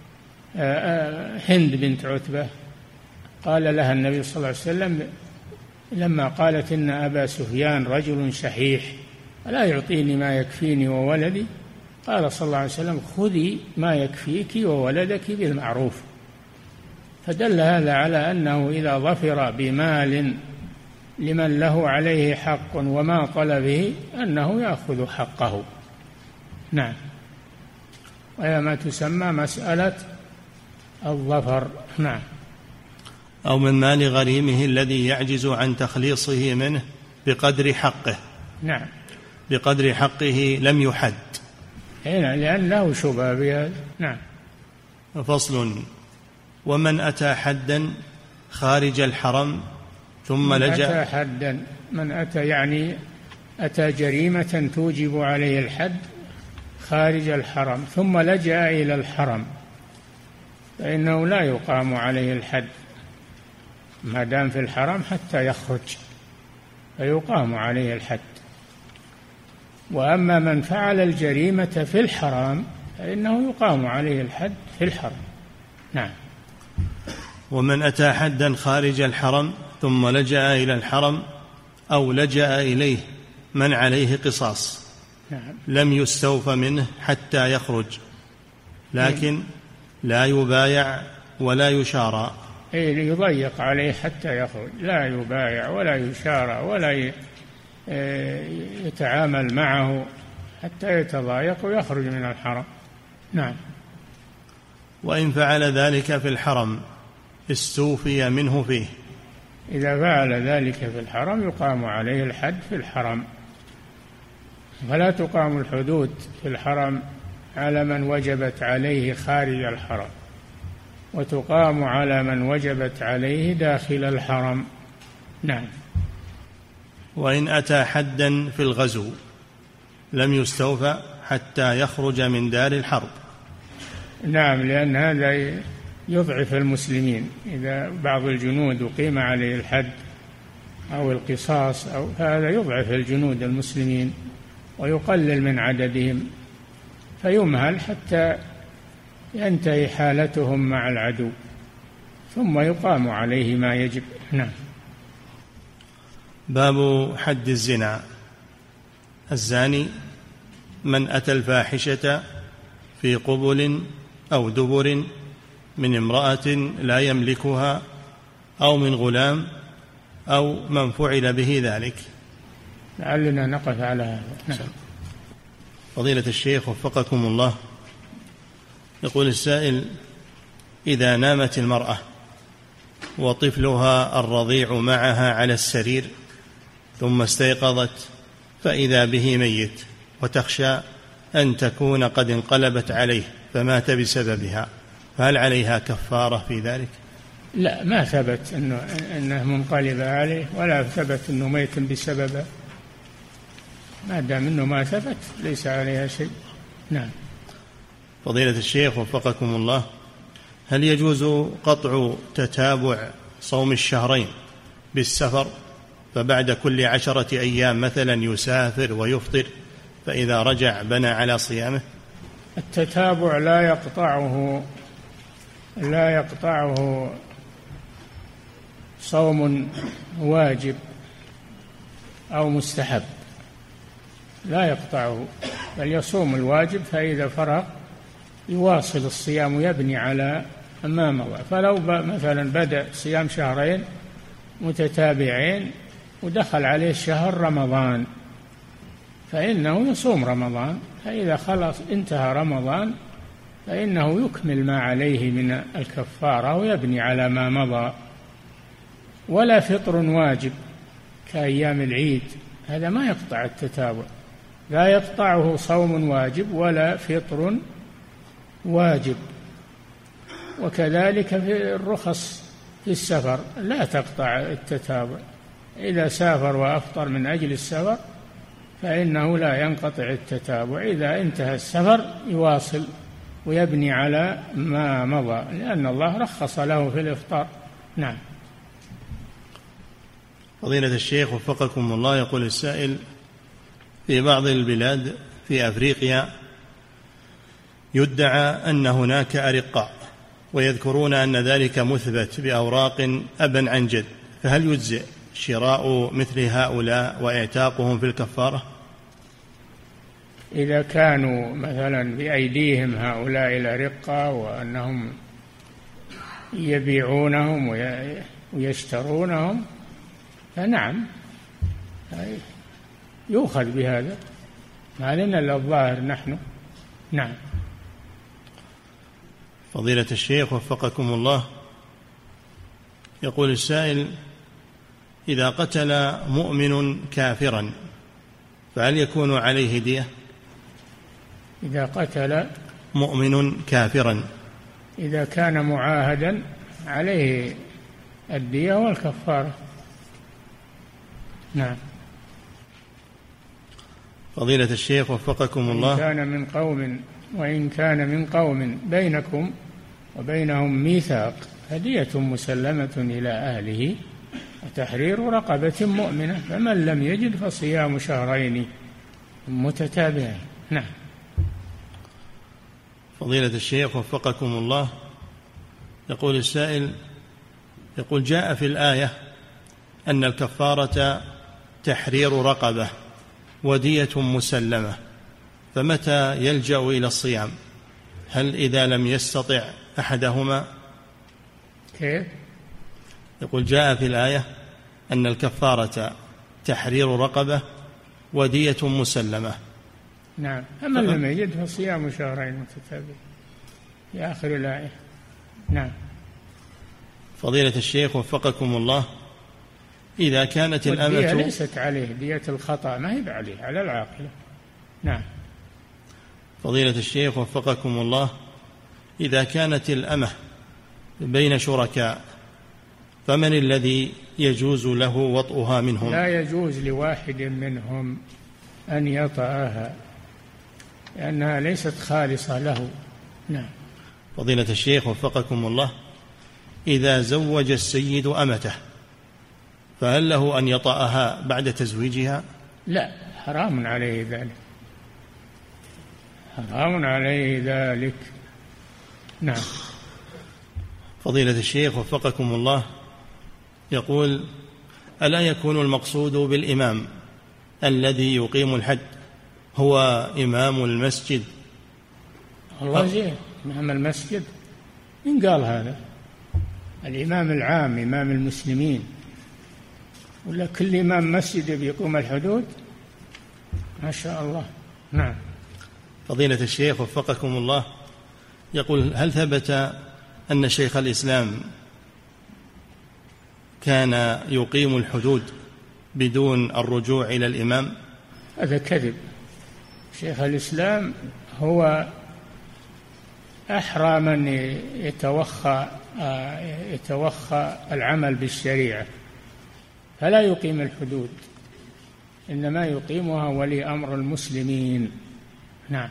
هند بنت عتبة قال لها النبي صلى الله عليه وسلم لما قالت إن أبا سفيان رجل شحيح ألا يعطيني ما يكفيني وولدي، قال صلى الله عليه وسلم خذي ما يكفيك وولدك بالمعروف. فدل هذا على أنه إذا ظفر بمال لمن له عليه حق وما طلبه أنه يأخذ حقه. نعم. وهي ما تسمى مسألة الظفر. نعم. أو من مال غريمه الذي يعجز عن تخليصه منه بقدر حقه. نعم. بقدر حقه لم يحد. هنا لأن له شبهة بهذا. نعم. فصل. ومن أتى حدا خارج الحرم ثم من لجأ. أتى حدا، من أتى يعني أتى جريمة توجب عليه الحد خارج الحرم ثم لجأ إلى الحرم فإنه لا يقام عليه الحد ما دام في الحرم حتى يخرج فيقام عليه الحد. وأما من فعل الجريمة في الحرام فإنه يقام عليه الحد في الحرم. نعم. ومن أتى حدا خارج الحرم ثم لجأ إلى الحرم أو لجأ إليه من عليه قصاص. نعم. لم يستوف منه حتى يخرج، لكن لا يبايع ولا يشارى. إيه يضيق عليه حتى يخرج، لا يبايع ولا يشارى ولا يتعامل معه حتى يتضايق ويخرج من الحرم. نعم. وإن فعل ذلك في الحرم استوفي منه فيه. إذا فعل ذلك في الحرم يقام عليه الحد في الحرم، فلا تقام الحدود في الحرم على من وجبت عليه خارج الحرم، وتقام على من وجبت عليه داخل الحرم. نعم. وإن أتى حدا في الغزو لم يستوفى حتى يخرج من دار الحرب. نعم، لأن هذا يضعف المسلمين، إذا بعض الجنود أقيم عليه الحد أو القصاص أو هذا يضعف الجنود المسلمين ويقلل من عددهم فيمهل حتى ينتهي حالتهم مع العدو ثم يقام عليه ما يجب. نعم. باب حد الزنا. الزاني من أتى الفاحشة في قبل أو دبر من امرأة لا يملكها أو من غلام أو من فعل به ذلك. لعلنا نقف على هذا. نعم. فضيلة الشيخ وفقكم الله، يقول السائل: إذا نامت المرأة وطفلها الرضيع معها على السرير ثم استيقظت فإذا به ميت وتخشى أن تكون قد انقلبت عليه فمات بسببها، فهل عليها كفارة في ذلك؟ لا، ما ثبت أنه أنه منقلب عليه، ولا ثبت أنه ميت بسببه. ما دام أنه ما ثبت ليس عليها شيء. نعم. فضيلة الشيخ وفقكم الله، هل يجوز قطع تتابع صوم الشهرين بالسفر، فبعد كل عشرة أيام مثلا يسافر ويفطر، فإذا رجع بنى على صيامه؟ التتابع لا يقطعه لا يقطعه صوم واجب أو مستحب، لا يقطعه، بل يصوم الواجب، فإذا فرغ يواصل الصيام ويبني على ما مضى. فلو مثلا بدأ صيام شهرين متتابعين ودخل عليه شهر رمضان فإنه يصوم رمضان، فإذا خلص انتهى رمضان فإنه يكمل ما عليه من الكفارة ويبني على ما مضى. ولا فطر واجب كأيام العيد، هذا ما يقطع التتابع، لا يقطعه صوم واجب ولا فطر واجب. وكذلك في الرخص في السفر لا تقطع التتابع، إذا سافر وأفطر من أجل السفر فإنه لا ينقطع التتابع، إذا انتهى السفر يواصل ويبني على ما مضى، لأن الله رخص له في الإفطار. نعم. فضيلة الشيخ وفقكم الله، يقول السائل: في بعض البلاد في أفريقيا يدعى أن هناك أرقاء، ويذكرون أن ذلك مثبت بأوراق أبا عن جد، فهل يجزئ شراء مثل هؤلاء وإعتاقهم في الكفارة؟ إذا كانوا مثلا بأيديهم هؤلاء الأرقاء وأنهم يبيعونهم ويشترونهم فنعم يؤخذ بهذا، ما لنا إلا الظاهر نحن. نعم. فضيلة الشيخ وفقكم الله، يقول السائل: إذا قتل مؤمن كافرا فهل يكون عليه دية؟ إذا قتل مؤمن كافرا إذا كان معاهدا عليه الدية والكفارة. نعم. فضيلة الشيخ وفقكم الله، وإن كان من قوم وإن كان من قوم بينكم وبينهم ميثاق فدية مسلمة إلى أهله وتحرير رقبة مؤمنة، فمن لم يجد فصيام شهرين متتابعين. نعم. فضيلة الشيخ وفقكم الله، يقول السائل: يقول جاء في الآية أن الكفارة تحرير رقبة ودية مسلمة، فمتى يلجأ إلى الصيام؟ هل إذا لم يستطع أحدهما؟ كيف؟ يقول جاء في الآية أن الكفارة تحرير رقبة ودية مسلمة. نعم. أما لم يجد فصيام شهرين متتابعين في آخر الآية. نعم. فضيلة الشيخ وفقكم الله، إذا كانت الأمة والدية ليست عليه، دية الخطأ ما هي عليه، على العاقلة. نعم. فضيلة الشيخ وفقكم الله، إذا كانت الأمة بين شركاء فمن الذي يجوز له وطئها منهم؟ لا يجوز لواحد منهم أن يطأها لأنها ليست خالصة له. نعم. فضيلة الشيخ وفقكم الله، إذا زوج السيد أمته فهل له أن يطأها بعد تزويجها؟ لا، حرام عليه ذلك، حرام عليه ذلك. نعم. فضيلة الشيخ وفقكم الله، يقول: ألا يكون المقصود بالإمام الذي يقيم الحد هو إمام المسجد؟ الله زين، إمام المسجد إن قال هذا الإمام العام إمام المسلمين، ولا كل إمام مسجد بيقوم الحدود؟ ما شاء الله. نعم. فضيلة الشيخ وفقكم الله، يقول: هل ثبت أن شيخ الإسلام كان يقيم الحدود بدون الرجوع إلى الإمام؟ هذا كذب. شيخ الإسلام هو أحرى من يتوخى يتوخى العمل بالشريعة، فلا يقيم الحدود، إنما يقيمها ولي أمر المسلمين. نعم.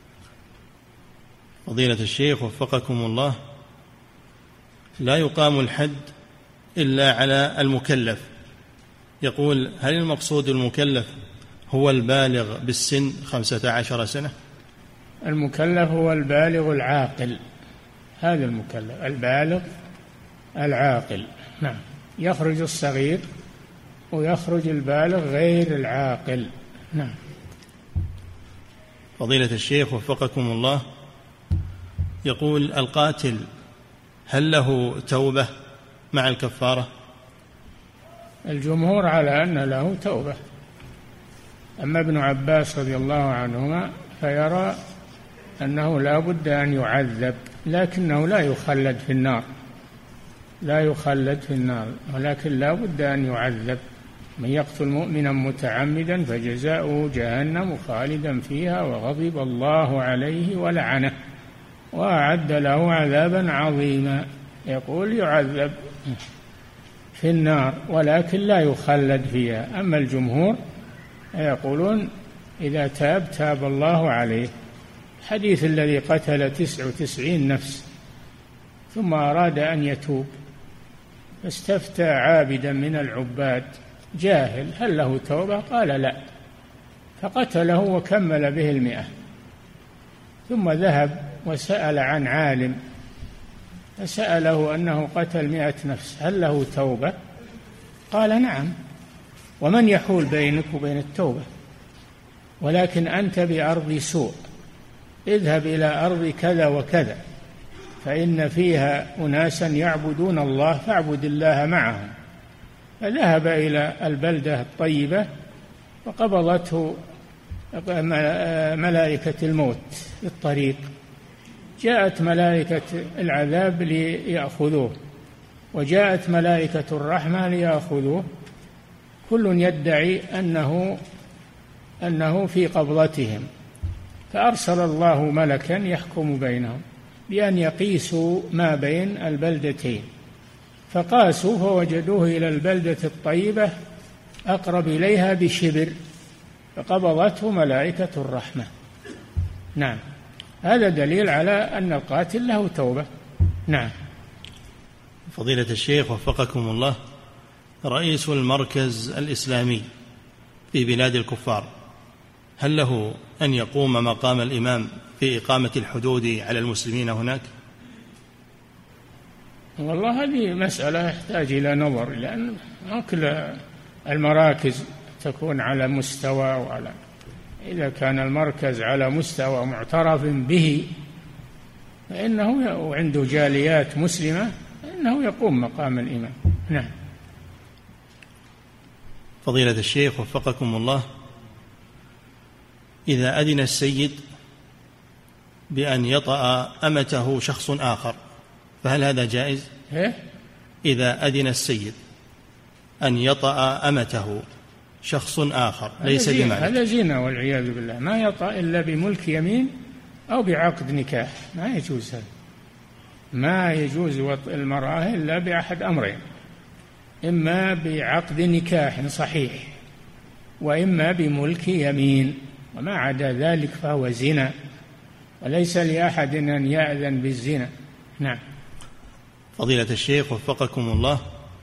فضيلة الشيخ وفقكم الله، لا يقام الحد إلا على المكلف. يقول: هل المقصود المكلف هو البالغ بالسن خمسة عشر سنة؟ المكلف هو البالغ العاقل، هذا المكلف البالغ العاقل. نعم. يخرج الصغير ويخرج البالغ غير العاقل. نعم. فضيلة الشيخ وفقكم الله، يقول: القاتل هل له توبة مع الكفارة؟ الجمهور على أن له توبة، أما ابن عباس رضي الله عنهما فيرى أنه لا بد أن يعذب، لكنه لا يخلد في النار، لا يخلد في النار، ولكن لا بد أن يعذب. من يقتل مؤمنا متعمدا فجزاؤه جهنم خالدا فيها وغضب الله عليه ولعنه وأعد له عذابا عظيما. يقول يعذب في النار ولكن لا يخلد فيها. أما الجمهور يقولون إذا تاب تاب الله عليه. الحديث الذي قتل تسع وتسعين نفس ثم أراد أن يتوب فاستفتى عابدا من العباد جاهل هل له توبة؟ قال لا، فقتله وكمل به المئة. ثم ذهب وسأل عن عالم فسأله أنه قتل مئة نفس هل له توبة؟ قال نعم. ومن يحول بينك وبين التوبة؟ ولكن أنت بأرض سوء، اذهب إلى أرض كذا وكذا فإن فيها أناسا يعبدون الله فاعبد الله معهم. فذهب إلى البلدة الطيبة فقبضته ملائكة الموت في الطريق، جاءت ملائكة العذاب ليأخذوه وجاءت ملائكة الرحمة ليأخذوه، كل يدعي أنه أنه في قبضتهم، فأرسل الله ملكا يحكم بينهم بأن يقيسوا ما بين البلدتين، فقاسوا فوجدوه إلى البلدة الطيبة أقرب إليها بشبر، فقبضته ملائكة الرحمة. نعم، هذا دليل على أن القاتل له توبة. نعم. فضيلة الشيخ وفقكم الله، رئيس المركز الإسلامي في بلاد الكفار هل له أن يقوم مقام الإمام في إقامة الحدود على المسلمين هناك؟ والله هذه مسألة يحتاج إلى نظر، لأن كل المراكز تكون على مستوى، وعلى إذا كان المركز على مستوى معترف به فإنه وعنده جاليات مسلمة إنه يقوم مقام الإمام. نعم. فضيلة الشيخ وفقكم الله، إذا أذن السيد بأن يطأ أمته شخص آخر فهل هذا جائز؟ إيه؟ إذا أذن السيد أن يطأ أمته شخص آخر ليس بمالك، هذا زنا والعياذ بالله، ما يطأ إلا بملك يمين أو بعقد نكاح، ما يجوز هذا، ما يجوز وطء المرأة إلا بأحد أمرين، إما بعقد نكاح صحيح وإما بملك يمين، وما عدا ذلك فهو زنا، وليس لأحد أن يأذن بالزنا. نعم. فضيلة الشيخ وفقكم الله،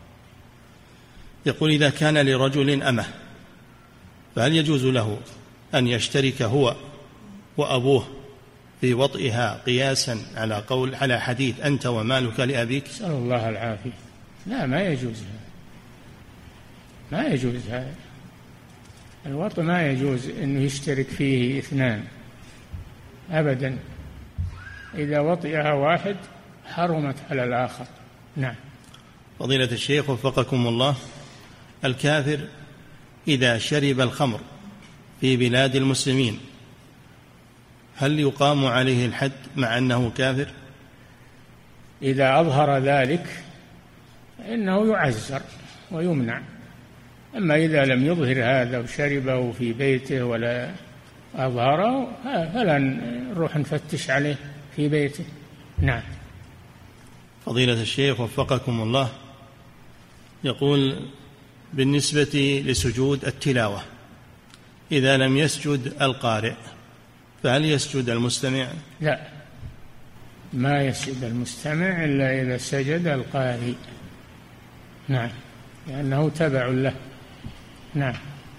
يقول إذا كان لرجل أمة فهل يجوز له أن يشترك هو وأبوه في وطئها قياسا على قول على حديث أنت ومالك لأبيك؟ نسأل الله العافية. لا، ما يجوز هذا، ما يجوز هذا الوطء، ما يجوز أنه يشترك فيه اثنان أبدا، إذا وطئها واحد حرمت على الآخر. نعم. فضيلة الشيخ وفقكم الله، الكافر إذا شرب الخمر في بلاد المسلمين هل يقام عليه الحد مع أنه كافر؟ إذا أظهر ذلك فإنه يعزر ويمنع، أما إذا لم يظهر هذا وشربه في بيته ولا أظهره فلا نروح نفتش عليه في بيته. نعم. فضيلة الشيخ وفقكم الله، يقول بالنسبة لسجود التلاوة إذا لم يسجد القارئ فهل يسجد المستمع؟ لا، ما يسجد المستمع إلا إذا سجد القارئ. نعم، لأنه تبع له. نعم.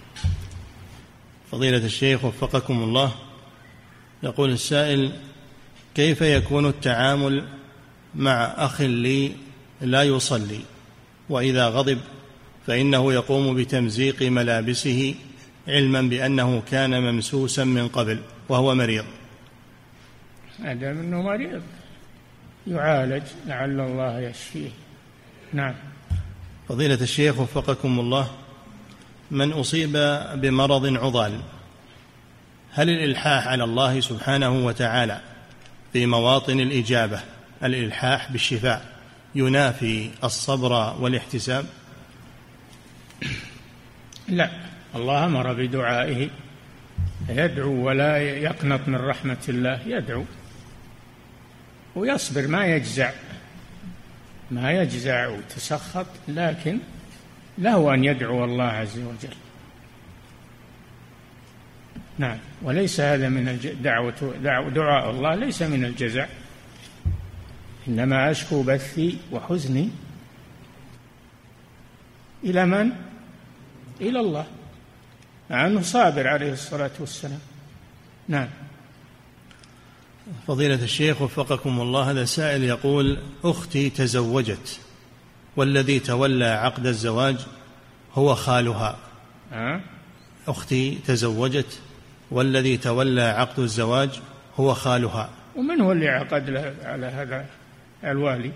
فضيلة الشيخ وفقكم الله، يقول السائل: كيف يكون التعامل مع أخ لي لا يصلي وإذا غضب فإنه يقوم بتمزيق ملابسه علما بأنه كان ممسوسا من قبل وهو مريض؟ هذا منه مريض يعالج لعل الله يشفيه. نعم. فضيلة الشيخ وفقكم الله، من أصيب بمرض عضال هل الإلحاح على الله سبحانه وتعالى في مواطن الإجابة الإلحاح بالشفاء ينافي الصبر والاحتساب؟ لا، الله أمر بدعائه، يدعو ولا يقنط من رحمة الله، يدعو ويصبر، ما يجزع ما يجزع وتسخط، لكن له أن يدعو الله عز وجل. نعم. وليس هذا من الدعوة، دعاء الله ليس من الجزع، إنما أشكو بثي وحزني إلى من؟ إلى الله، مع أنه صابر عليه الصلاة والسلام. نعم. فضيلة الشيخ وفقكم الله، هذا سائل يقول: أختي تزوجت والذي تولى عقد الزواج هو خالها. أه؟ أختي تزوجت والذي تولى عقد الزواج هو خالها. ومن هو اللي عقد على هذا الوالي؟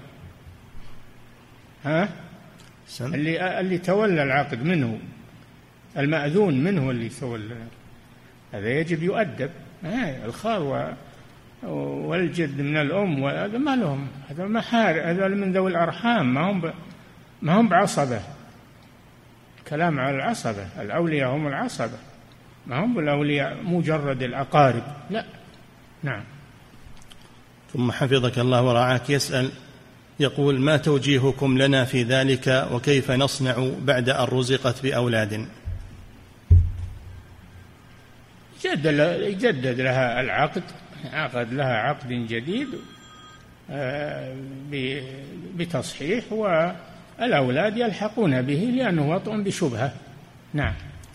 ها؟ اللي اللي تولى العقد منه، المأذون منه اللي تولى، هذا يجب يؤدب. آه الخال والجد من الأم، وهذا ما لهم، هذا محار، هذا من ذوي الأرحام، ما هم ب... ما هم بعصبة. كلام على العصبة، الأولياء هم العصبة، ما هم بالأولياء مجرد الأقارب، لا. نعم. ثم حفظك الله ورعاك يسأل، يقول: ما توجيهكم لنا في ذلك وكيف نصنع بعد أن رزقت بأولاد؟ يجدد لها العقد، عقد لها عقد جديد بتصحيح، والأولاد يلحقون به لأنه وطء بشبهة. نعم.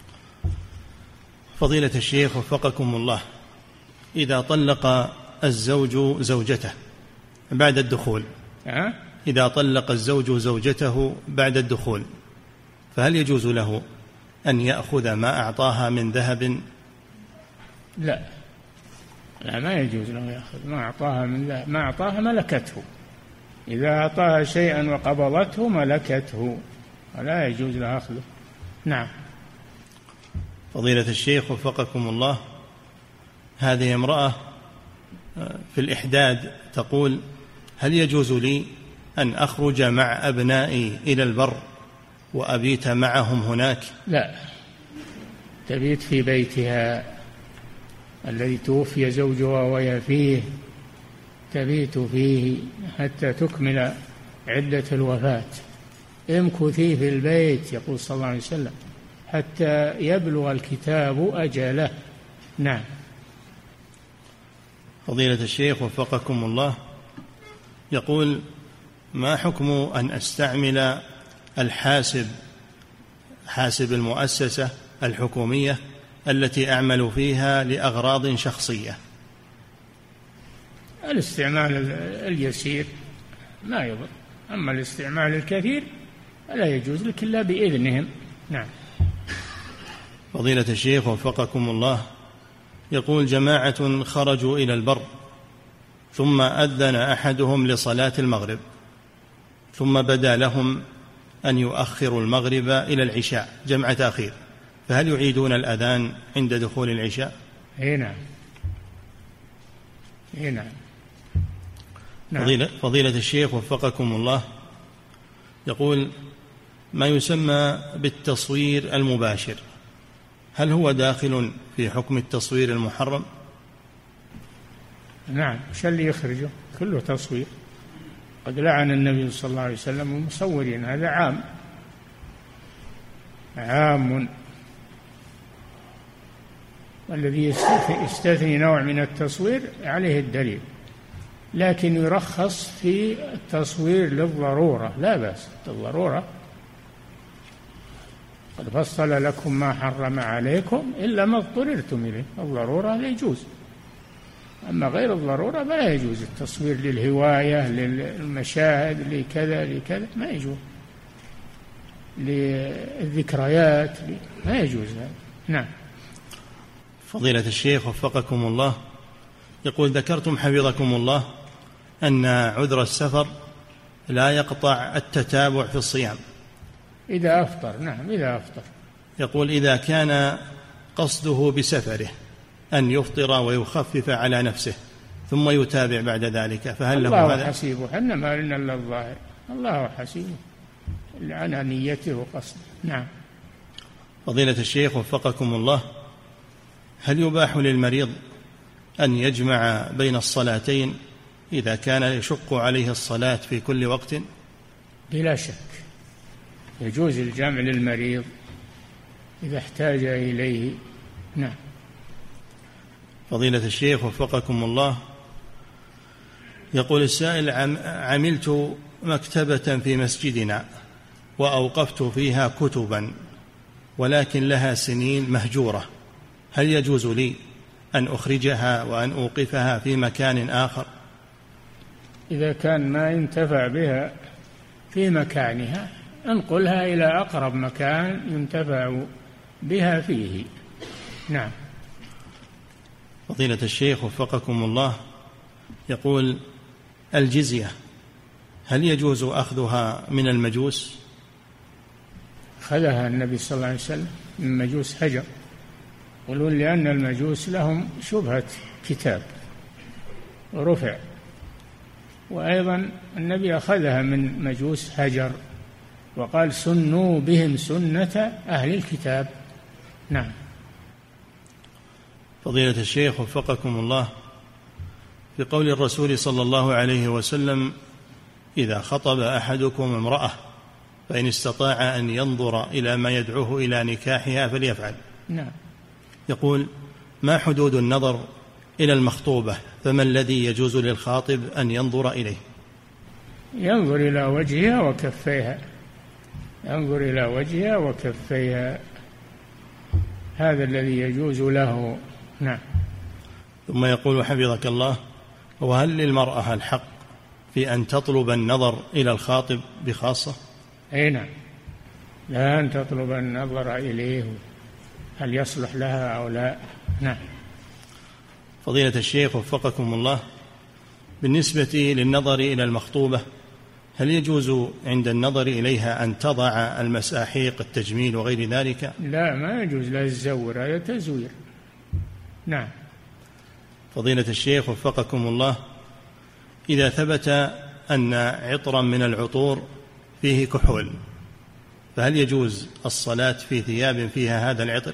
فضيلة الشيخ وفقكم الله، إذا طلق الزوج زوجته بعد الدخول أه؟ إذا طلق الزوج زوجته بعد الدخول فهل يجوز له أن يأخذ ما أعطاها من ذهب؟ لا، لا، ما يجوز له يأخذ ما أعطاها من ذهب، ما أعطاها ملكته، إذا أعطاها شيئا وقبضته ملكته، ولا يجوز له أخذه. نعم. فضيلة الشيخ وفقكم الله، هذه امرأة في الإحداد تقول: هل يجوز لي أن أخرج مع أبنائي إلى البر وأبيت معهم هناك؟ لا، تبيت في بيتها الذي توفي زوجها وهي فيه، تبيت فيه حتى تكمل عدة الوفاة. امكثي في البيت، يقول صلى الله عليه وسلم، حتى يبلغ الكتاب أجله. نعم. فضيلة الشيخ وفقكم الله، يقول: ما حكم أن أستعمل الحاسب حاسب المؤسسة الحكومية التي أعمل فيها لأغراض شخصية؟ الاستعمال اليسير ما يضر، أما الاستعمال الكثير لا يجوز لك إلا بإذنهم. نعم. فضيلة الشيخ وفقكم الله، يقول: جماعة خرجوا إلى البر ثم أذن أحدهم لصلاة المغرب، ثم بدا لهم أن يؤخروا المغرب إلى العشاء جمع تأخير، فهل يعيدون الأذان عند دخول العشاء؟ اي نعم. اي نعم. فضيلة, فضيلة الشيخ وفقكم الله، يقول: ما يسمى بالتصوير المباشر هل هو داخل في حكم التصوير المحرم؟ نعم. وش اللي يخرجه؟ كله تصوير. قد لعن النبي صلى الله عليه وسلم المصورين، هذا عام عام. والذي يستثني نوع من التصوير عليه الدليل، لكن يرخص في التصوير للضرورة، لا بأس الضرورة. قد فصل لكم ما حرم عليكم إلا ما اضطررتم إليه، الضرورة لا يجوز، أما غير الضرورة فلا يجوز التصوير للهواية، للمشاهد، لكذا لكذا ما يجوز، للذكريات ما يجوز هذا. نعم. فضيلة الشيخ وفقكم الله، يقول ذكرتم حفظكم الله أن عذر السفر لا يقطع التتابع في الصيام إذا أفطر. نعم إذا أفطر. يقول إذا كان قصده بسفره أن يفطر ويخفف على نفسه ثم يتابع بعد ذلك فهل له هذا؟ الله حسيبه، حنا ما لنا إلا الظاهر، الله حسيبه على نيته وقصده. نعم. فضيلة الشيخ وفقكم الله، هل يباح للمريض أن يجمع بين الصلاتين إذا كان يشق عليه الصلاة في كل وقت؟ بلا شك يجوز الجمع للمريض إذا احتاج إليه. نعم. فضيلة الشيخ وفقكم الله، يقول السائل عملت مكتبة في مسجدنا وأوقفت فيها كتبا ولكن لها سنين مهجورة، هل يجوز لي أن أخرجها وأن أوقفها في مكان آخر؟ إذا كان ما ينتفع بها في مكانها انقلها إلى أقرب مكان ينتفع بها فيه. نعم. فضيلة الشيخ وفقكم الله، يقول الجزية هل يجوز أخذها من المجوس؟ أخذها النبي صلى الله عليه وسلم من مجوس هجر، يقولون لأن المجوس لهم شبهة كتاب ورفع، وأيضا النبي أخذها من مجوس هجر وقال سنوا بهم سنة أهل الكتاب. نعم. فضيلة الشيخ وفقكم الله، في قول الرسول صلى الله عليه وسلم إذا خطب أحدكم امرأة فإن استطاع أن ينظر إلى ما يدعوه إلى نكاحها فليفعل. نعم. يقول ما حدود النظر إلى المخطوبة، فما الذي يجوز للخاطب أن ينظر إليه؟ ينظر إلى وجهها وكفيها، ينظر إلى وجهها وكفيها، هذا الذي يجوز له. نعم. ثم يقول حفظك الله، وهل للمرأة الحق في أن تطلب النظر إلى الخاطب بخاصة؟ أي نعم، لا أن تطلب النظر إليه هل يصلح لها أو لا. نعم. فضيلة الشيخ وفقكم الله، بالنسبة للنظر إلى المخطوبة هل يجوز عند النظر إليها أن تضع المساحيق التجميل وغير ذلك؟ لا، ما يجوز، لا تزور، هذا تزوير. نعم. فضيلة الشيخ وفقكم الله، إذا ثبت أن عطرا من العطور فيه كحول فهل يجوز الصلاة في ثياب فيها هذا العطر؟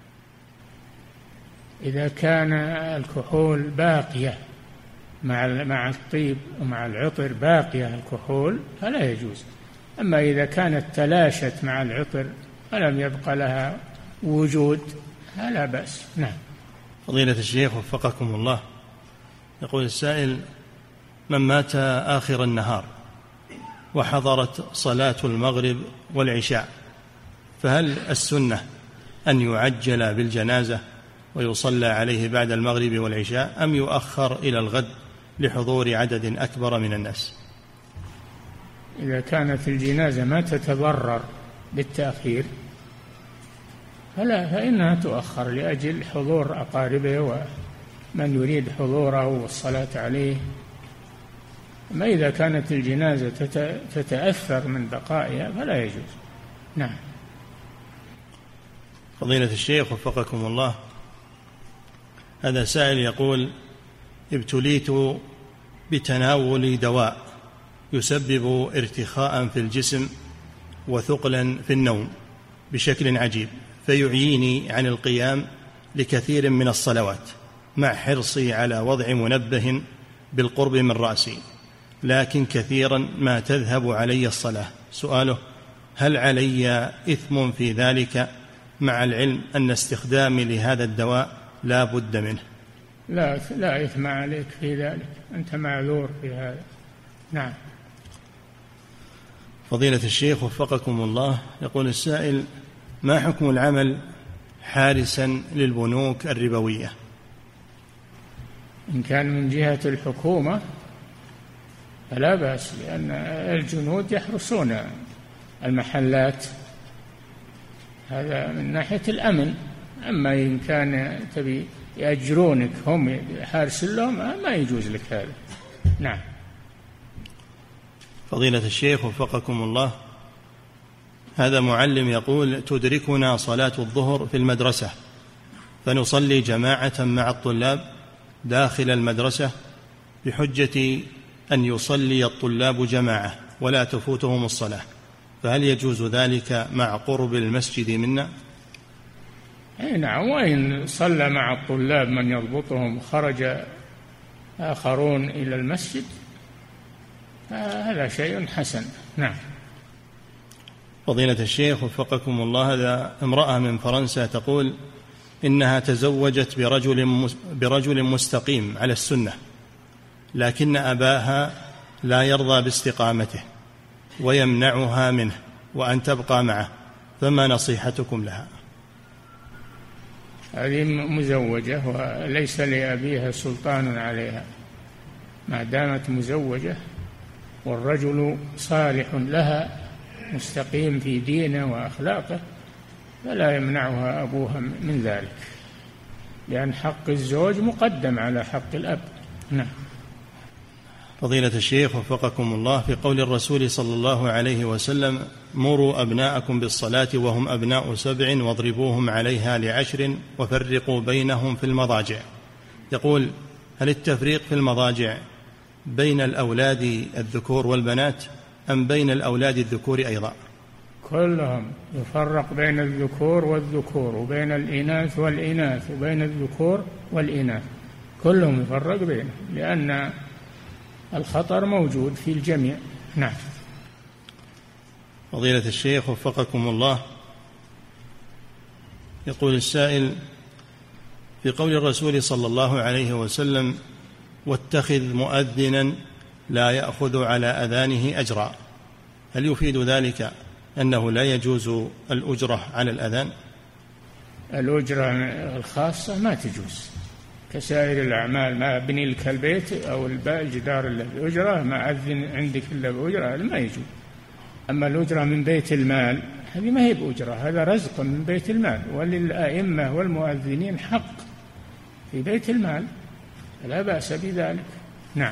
إذا كان الكحول باقية مع مع الطيب ومع العطر، باقية الكحول فلا يجوز، أما إذا كانت تلاشت مع العطر ولم يبقى لها وجود فلا بأس. نعم. فضيلة الشيخ وفقكم الله، يقول السائل من مات آخر النهار وحضرت صلاة المغرب والعشاء فهل السنة أن يعجل بالجنازة ويصلى عليه بعد المغرب والعشاء أم يؤخر إلى الغد لحضور عدد أكبر من الناس؟ إذا كانت الجنازة ما تتضرر بالتأخير فلا، فإنها تؤخر لأجل حضور أقاربه ومن يريد حضوره والصلاة عليه. أما إذا كانت الجنازة تتأثر من بقائها فلا يجوز. نعم. فضيلة الشيخ وفقكم الله، هذا سائل يقول ابتليت بتناول دواء يسبب ارتخاء في الجسم وثقلا في النوم بشكل عجيب، فيعييني عن القيام لكثير من الصلوات مع حرصي على وضع منبه بالقرب من رأسي، لكن كثيرا ما تذهب علي الصلاة. سؤاله: هل علي إثم في ذلك مع العلم أن استخدامي لهذا الدواء لا بد منه؟ لا لا إثم عليك في ذلك، أنت معذور في هذا. نعم. فضيلة الشيخ وفقكم الله، يقول السائل: ما حكم العمل حارسا للبنوك الربوية؟ إن كان من جهة الحكومة فلا بأس، لأن الجنود يحرسون المحلات، هذا من ناحية الأمن. أما إن كان تبي يأجرونك هم حارس لهم ما يجوز لك هذا. نعم. فضيلة الشيخ وفقكم الله، هذا معلم يقول: تدركنا صلاة الظهر في المدرسة فنصلي جماعة مع الطلاب داخل المدرسة بحجة أن يصلي الطلاب جماعة ولا تفوتهم الصلاة، فهل يجوز ذلك مع قرب المسجد منا؟ نعم، وإن صلى مع الطلاب من يضبطهم خرج آخرون إلى المسجد هذا شيء حسن. نعم. فضيلة الشيخ وفقكم الله، هذا امرأة من فرنسا تقول إنها تزوجت برجل برجل مستقيم على السنة، لكن أباها لا يرضى باستقامته ويمنعها منه وأن تبقى معه، فما نصيحتكم لها؟ هذه مزوجة وليس لأبيها سلطان عليها، ما دامت مزوجة والرجل صالح لها مستقيم في دينه وأخلاقه فلا يمنعها أبوها من ذلك، لأن حق الزوج مقدم على حق الأب. نعم. فضيلة الشيخ وفقكم الله، في قول الرسول صلى الله عليه وسلم: مروا أبناءكم بالصلاة وهم أبناء سبع واضربوهم عليها لعشر وفرقوا بينهم في المضاجع، يقول: هل التفريق في المضاجع بين الأولاد الذكور والبنات أم بين الأولاد الذكور أيضا؟ كلهم يفرق بين الذكور والذكور وبين الإناث والإناث وبين الذكور والإناث، كلهم يفرق بينهم لأن الخطر موجود في الجميع. نعم. فضيلة الشيخ وفقكم الله، يقول السائل: في قول الرسول صلى الله عليه وسلم: واتخذ مؤذنا لا يأخذ على أذانه أجرا، هل يفيد ذلك أنه لا يجوز الأجرة على الأذان؟ الأجرة الخاصة ما تجوز كسائر الأعمال، ما أبني لك البيت أو الجدار إلا بأجرة، ما أذن عندك إلا بأجرة، هذا ما يجوز. أما الأجرة من بيت المال هذه ما هي بأجرة، هذا رزق من بيت المال، وللأئمة والمؤذنين حق في بيت المال، لا بأس بذلك. نعم.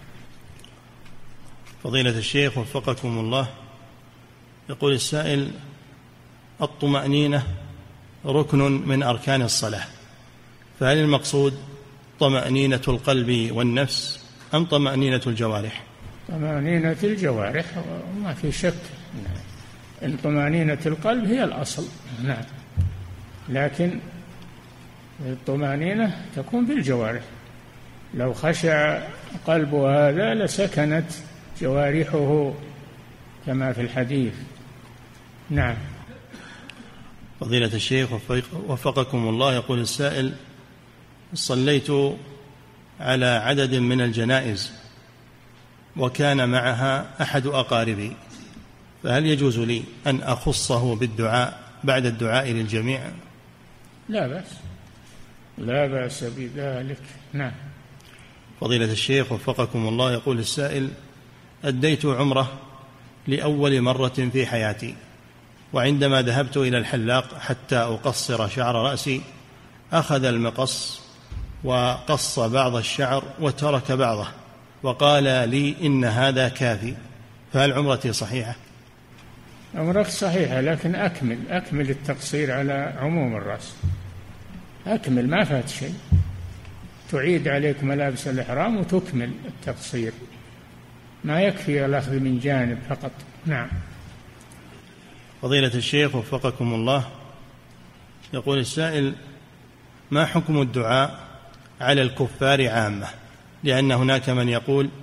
فضيلة الشيخ وفقكم الله، يقول السائل: الطمأنينة ركن من أركان الصلاة، فهل المقصود طمأنينة القلب والنفس أم طمأنينة الجوارح؟ طمأنينة الجوارح ما في شك، إن طمأنينة القلب هي الأصل. نعم. لكن الطمأنينة تكون في الجوارح، لو خشع قلبه هذا لسكنت جوارحه كما في الحديث. نعم. فضيلة الشيخ وفقكم الله، يقول السائل: صليت على عدد من الجنائز وكان معها أحد أقاربي، فهل يجوز لي أن أخصه بالدعاء بعد الدعاء للجميع؟ لا بأس، لا بأس بذلك. نعم. فضيلة الشيخ وفقكم الله، يقول السائل: أديت عمرة لأول مرة في حياتي، وعندما ذهبت إلى الحلاق حتى أقصر شعر رأسي أخذ المقص وقص بعض الشعر وترك بعضه وقال لي إن هذا كافي، فهل عمرتي صحيحة؟ عمرك صحيحة، لكن أكمل أكمل التقصير على عموم الرأس، أكمل ما فات شيء، تعيد عليك ملابس الإحرام وتكمل التقصير، ما يكفي الأخذ من جانب فقط. نعم. فضيلة الشيخ وفقكم الله، يقول السائل: ما حكم الدعاء على الكفار عامة؟ لأن هناك من يقول: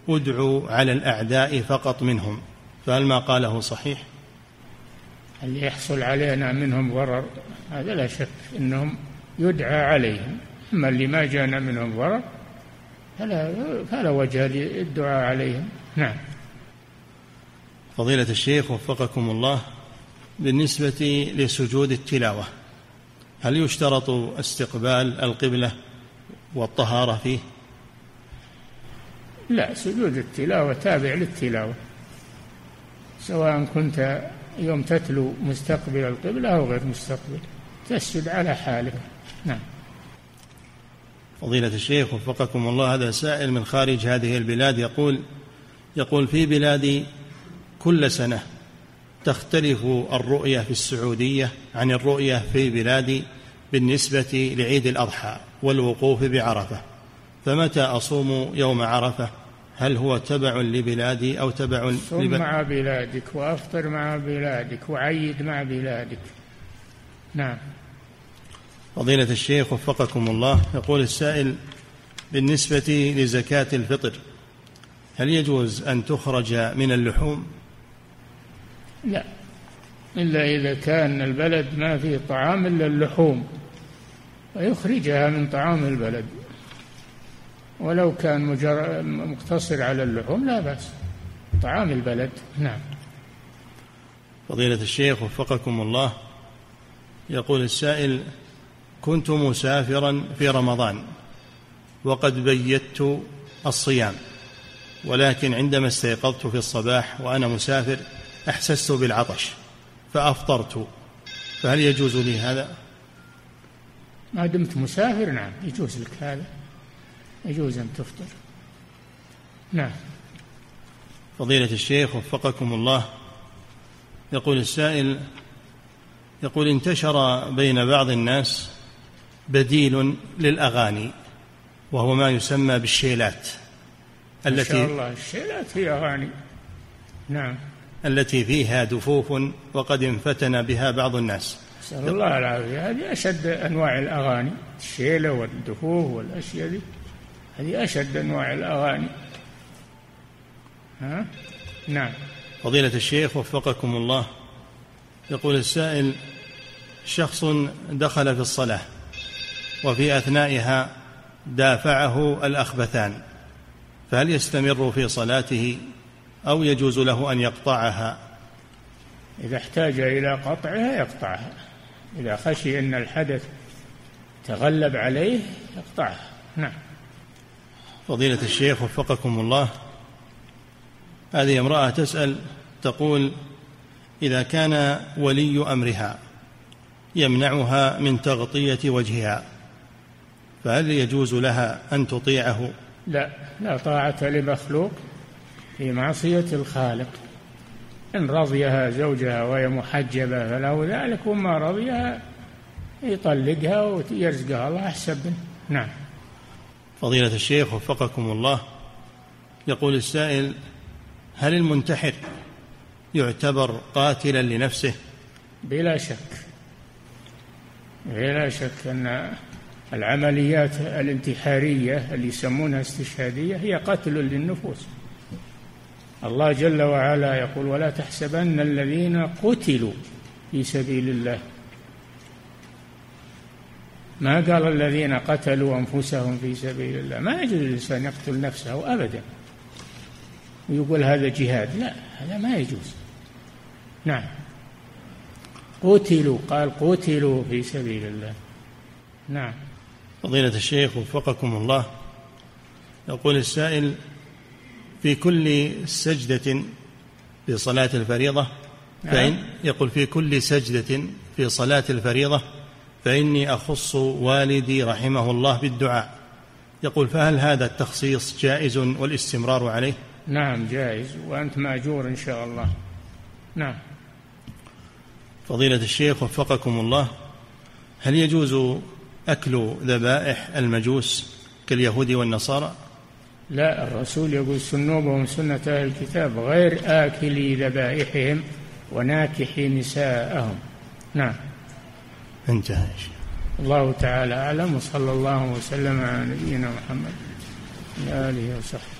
ادعوا على الأعداء فقط منهم، فهل ما قاله صحيح؟ اللي يحصل علينا منهم ضرر هذا لا شك أنهم يدعى عليهم، أما اللي ما جانا منهم ضرر فلا, فلا وجه للدعاء عليهم. نعم. فضيلة الشيخ وفقكم الله، بالنسبة لسجود التلاوة هل يشترط استقبال القبلة والطهارة فيه؟ لا، سجود التلاوة تابع للتلاوة، سواء كنت يوم تتلو مستقبل القبلة أو غير مستقبل، تسجد على حالك. نعم. فضيلة الشيخ وفقكم الله، هذا سائل من خارج هذه البلاد يقول يقول في بلادي كل سنة تختلف الرؤية في السعودية عن الرؤية في بلادي بالنسبة لعيد الأضحى والوقوف بعرفة، فمتى أصوم يوم عرفة؟ هل هو تبع لبلادي أو تبع صم لب... مع بلادك وأفطر مع بلادك وعيد مع بلادك. نعم. فضيلة الشيخ وفقكم الله، يقول السائل بالنسبة لزكاة الفطر هل يجوز أن تخرج من اللحوم؟ لا، إلا إذا كان البلد ما فيه طعام إلا اللحوم ويخرجها من طعام البلد، ولو كان مجرد مقتصر على اللحوم لا بأس، طعام البلد. نعم. فضيلة الشيخ وفقكم الله، يقول السائل كنت مسافرا في رمضان وقد بيت الصيام، ولكن عندما استيقظت في الصباح وأنا مسافر أحسست بالعطش فأفطرت، فهل يجوز لي هذا؟ ما دمت مسافر نعم يجوز لك هذا، يجوز أن تفطر. نعم. فضيلة الشيخ وفقكم الله، يقول السائل يقول انتشر بين بعض الناس بديل للأغاني وهو ما يسمى بالشيلات التي إن شاء الله الشيلات هي أغاني. نعم. التي فيها دفوف وقد انفتن بها بعض الناس. نسأل الله العافية. هذه أشد أنواع الأغاني، الشيلة والدفوف والأشياء دي، هذه أشد أنواع الأغاني. ها؟ نعم. فضيلة الشيخ وفقكم الله، يقول السائل شخص دخل في الصلاة وفي أثنائها دافعه الأخبثان، فهل يستمر في صلاته أو يجوز له أن يقطعها؟ إذا احتاج إلى قطعها يقطعها، إذا خشي أن الحدث تغلب عليه يقطعها. نعم. فضيلة الشيخ وفقكم الله، هذه امرأة تسأل تقول إذا كان ولي أمرها يمنعها من تغطية وجهها فهل يجوز لها أن تطيعه؟ لا، لا طاعة لمخلوق في معصية الخالق. إن رضيها زوجها وهي محجبة فله ذلك، وما رضيها يطلقها ويرزقها الله أحسن. نعم. فضيلة الشيخ وفقكم الله، يقول السائل هل المنتحر يعتبر قاتلا لنفسه؟ بلا شك، بلا شك أن العمليات الانتحارية اللي يسمونها استشهادية هي قتل للنفوس. الله جل وعلا يقول ولا تحسبن الذين قتلوا في سبيل الله، ما قال الذين قتلوا أنفسهم في سبيل الله. ما يجوز الإنسان يقتل نفسه أبدا ويقول هذا جهاد، لا، هذا ما يجوز. نعم. قتلوا، قال قتلوا في سبيل الله. نعم. فضيلة الشيخ وفقكم الله، يقول السائل في كل سجدة في صلاة الفريضة فإن يقول في كل سجدة في صلاة الفريضة فإني أخص والدي رحمه الله بالدعاء، يقول فهل هذا التخصيص جائز والاستمرار عليه؟ نعم جائز، وأنت مأجور إن شاء الله. نعم. فضيلة الشيخ وفقكم الله، هل يجوز أكل ذبائح المجوس كاليهود والنصارى؟ لا، الرسول يقول سنوبهم سنة أهل الكتاب غير آكلي ذبائحهم وناكحي نساءهم. نعم. انتهى. الله تعالى أعلم، وصلى الله وسلم على نبينا محمد وآله وصحبه.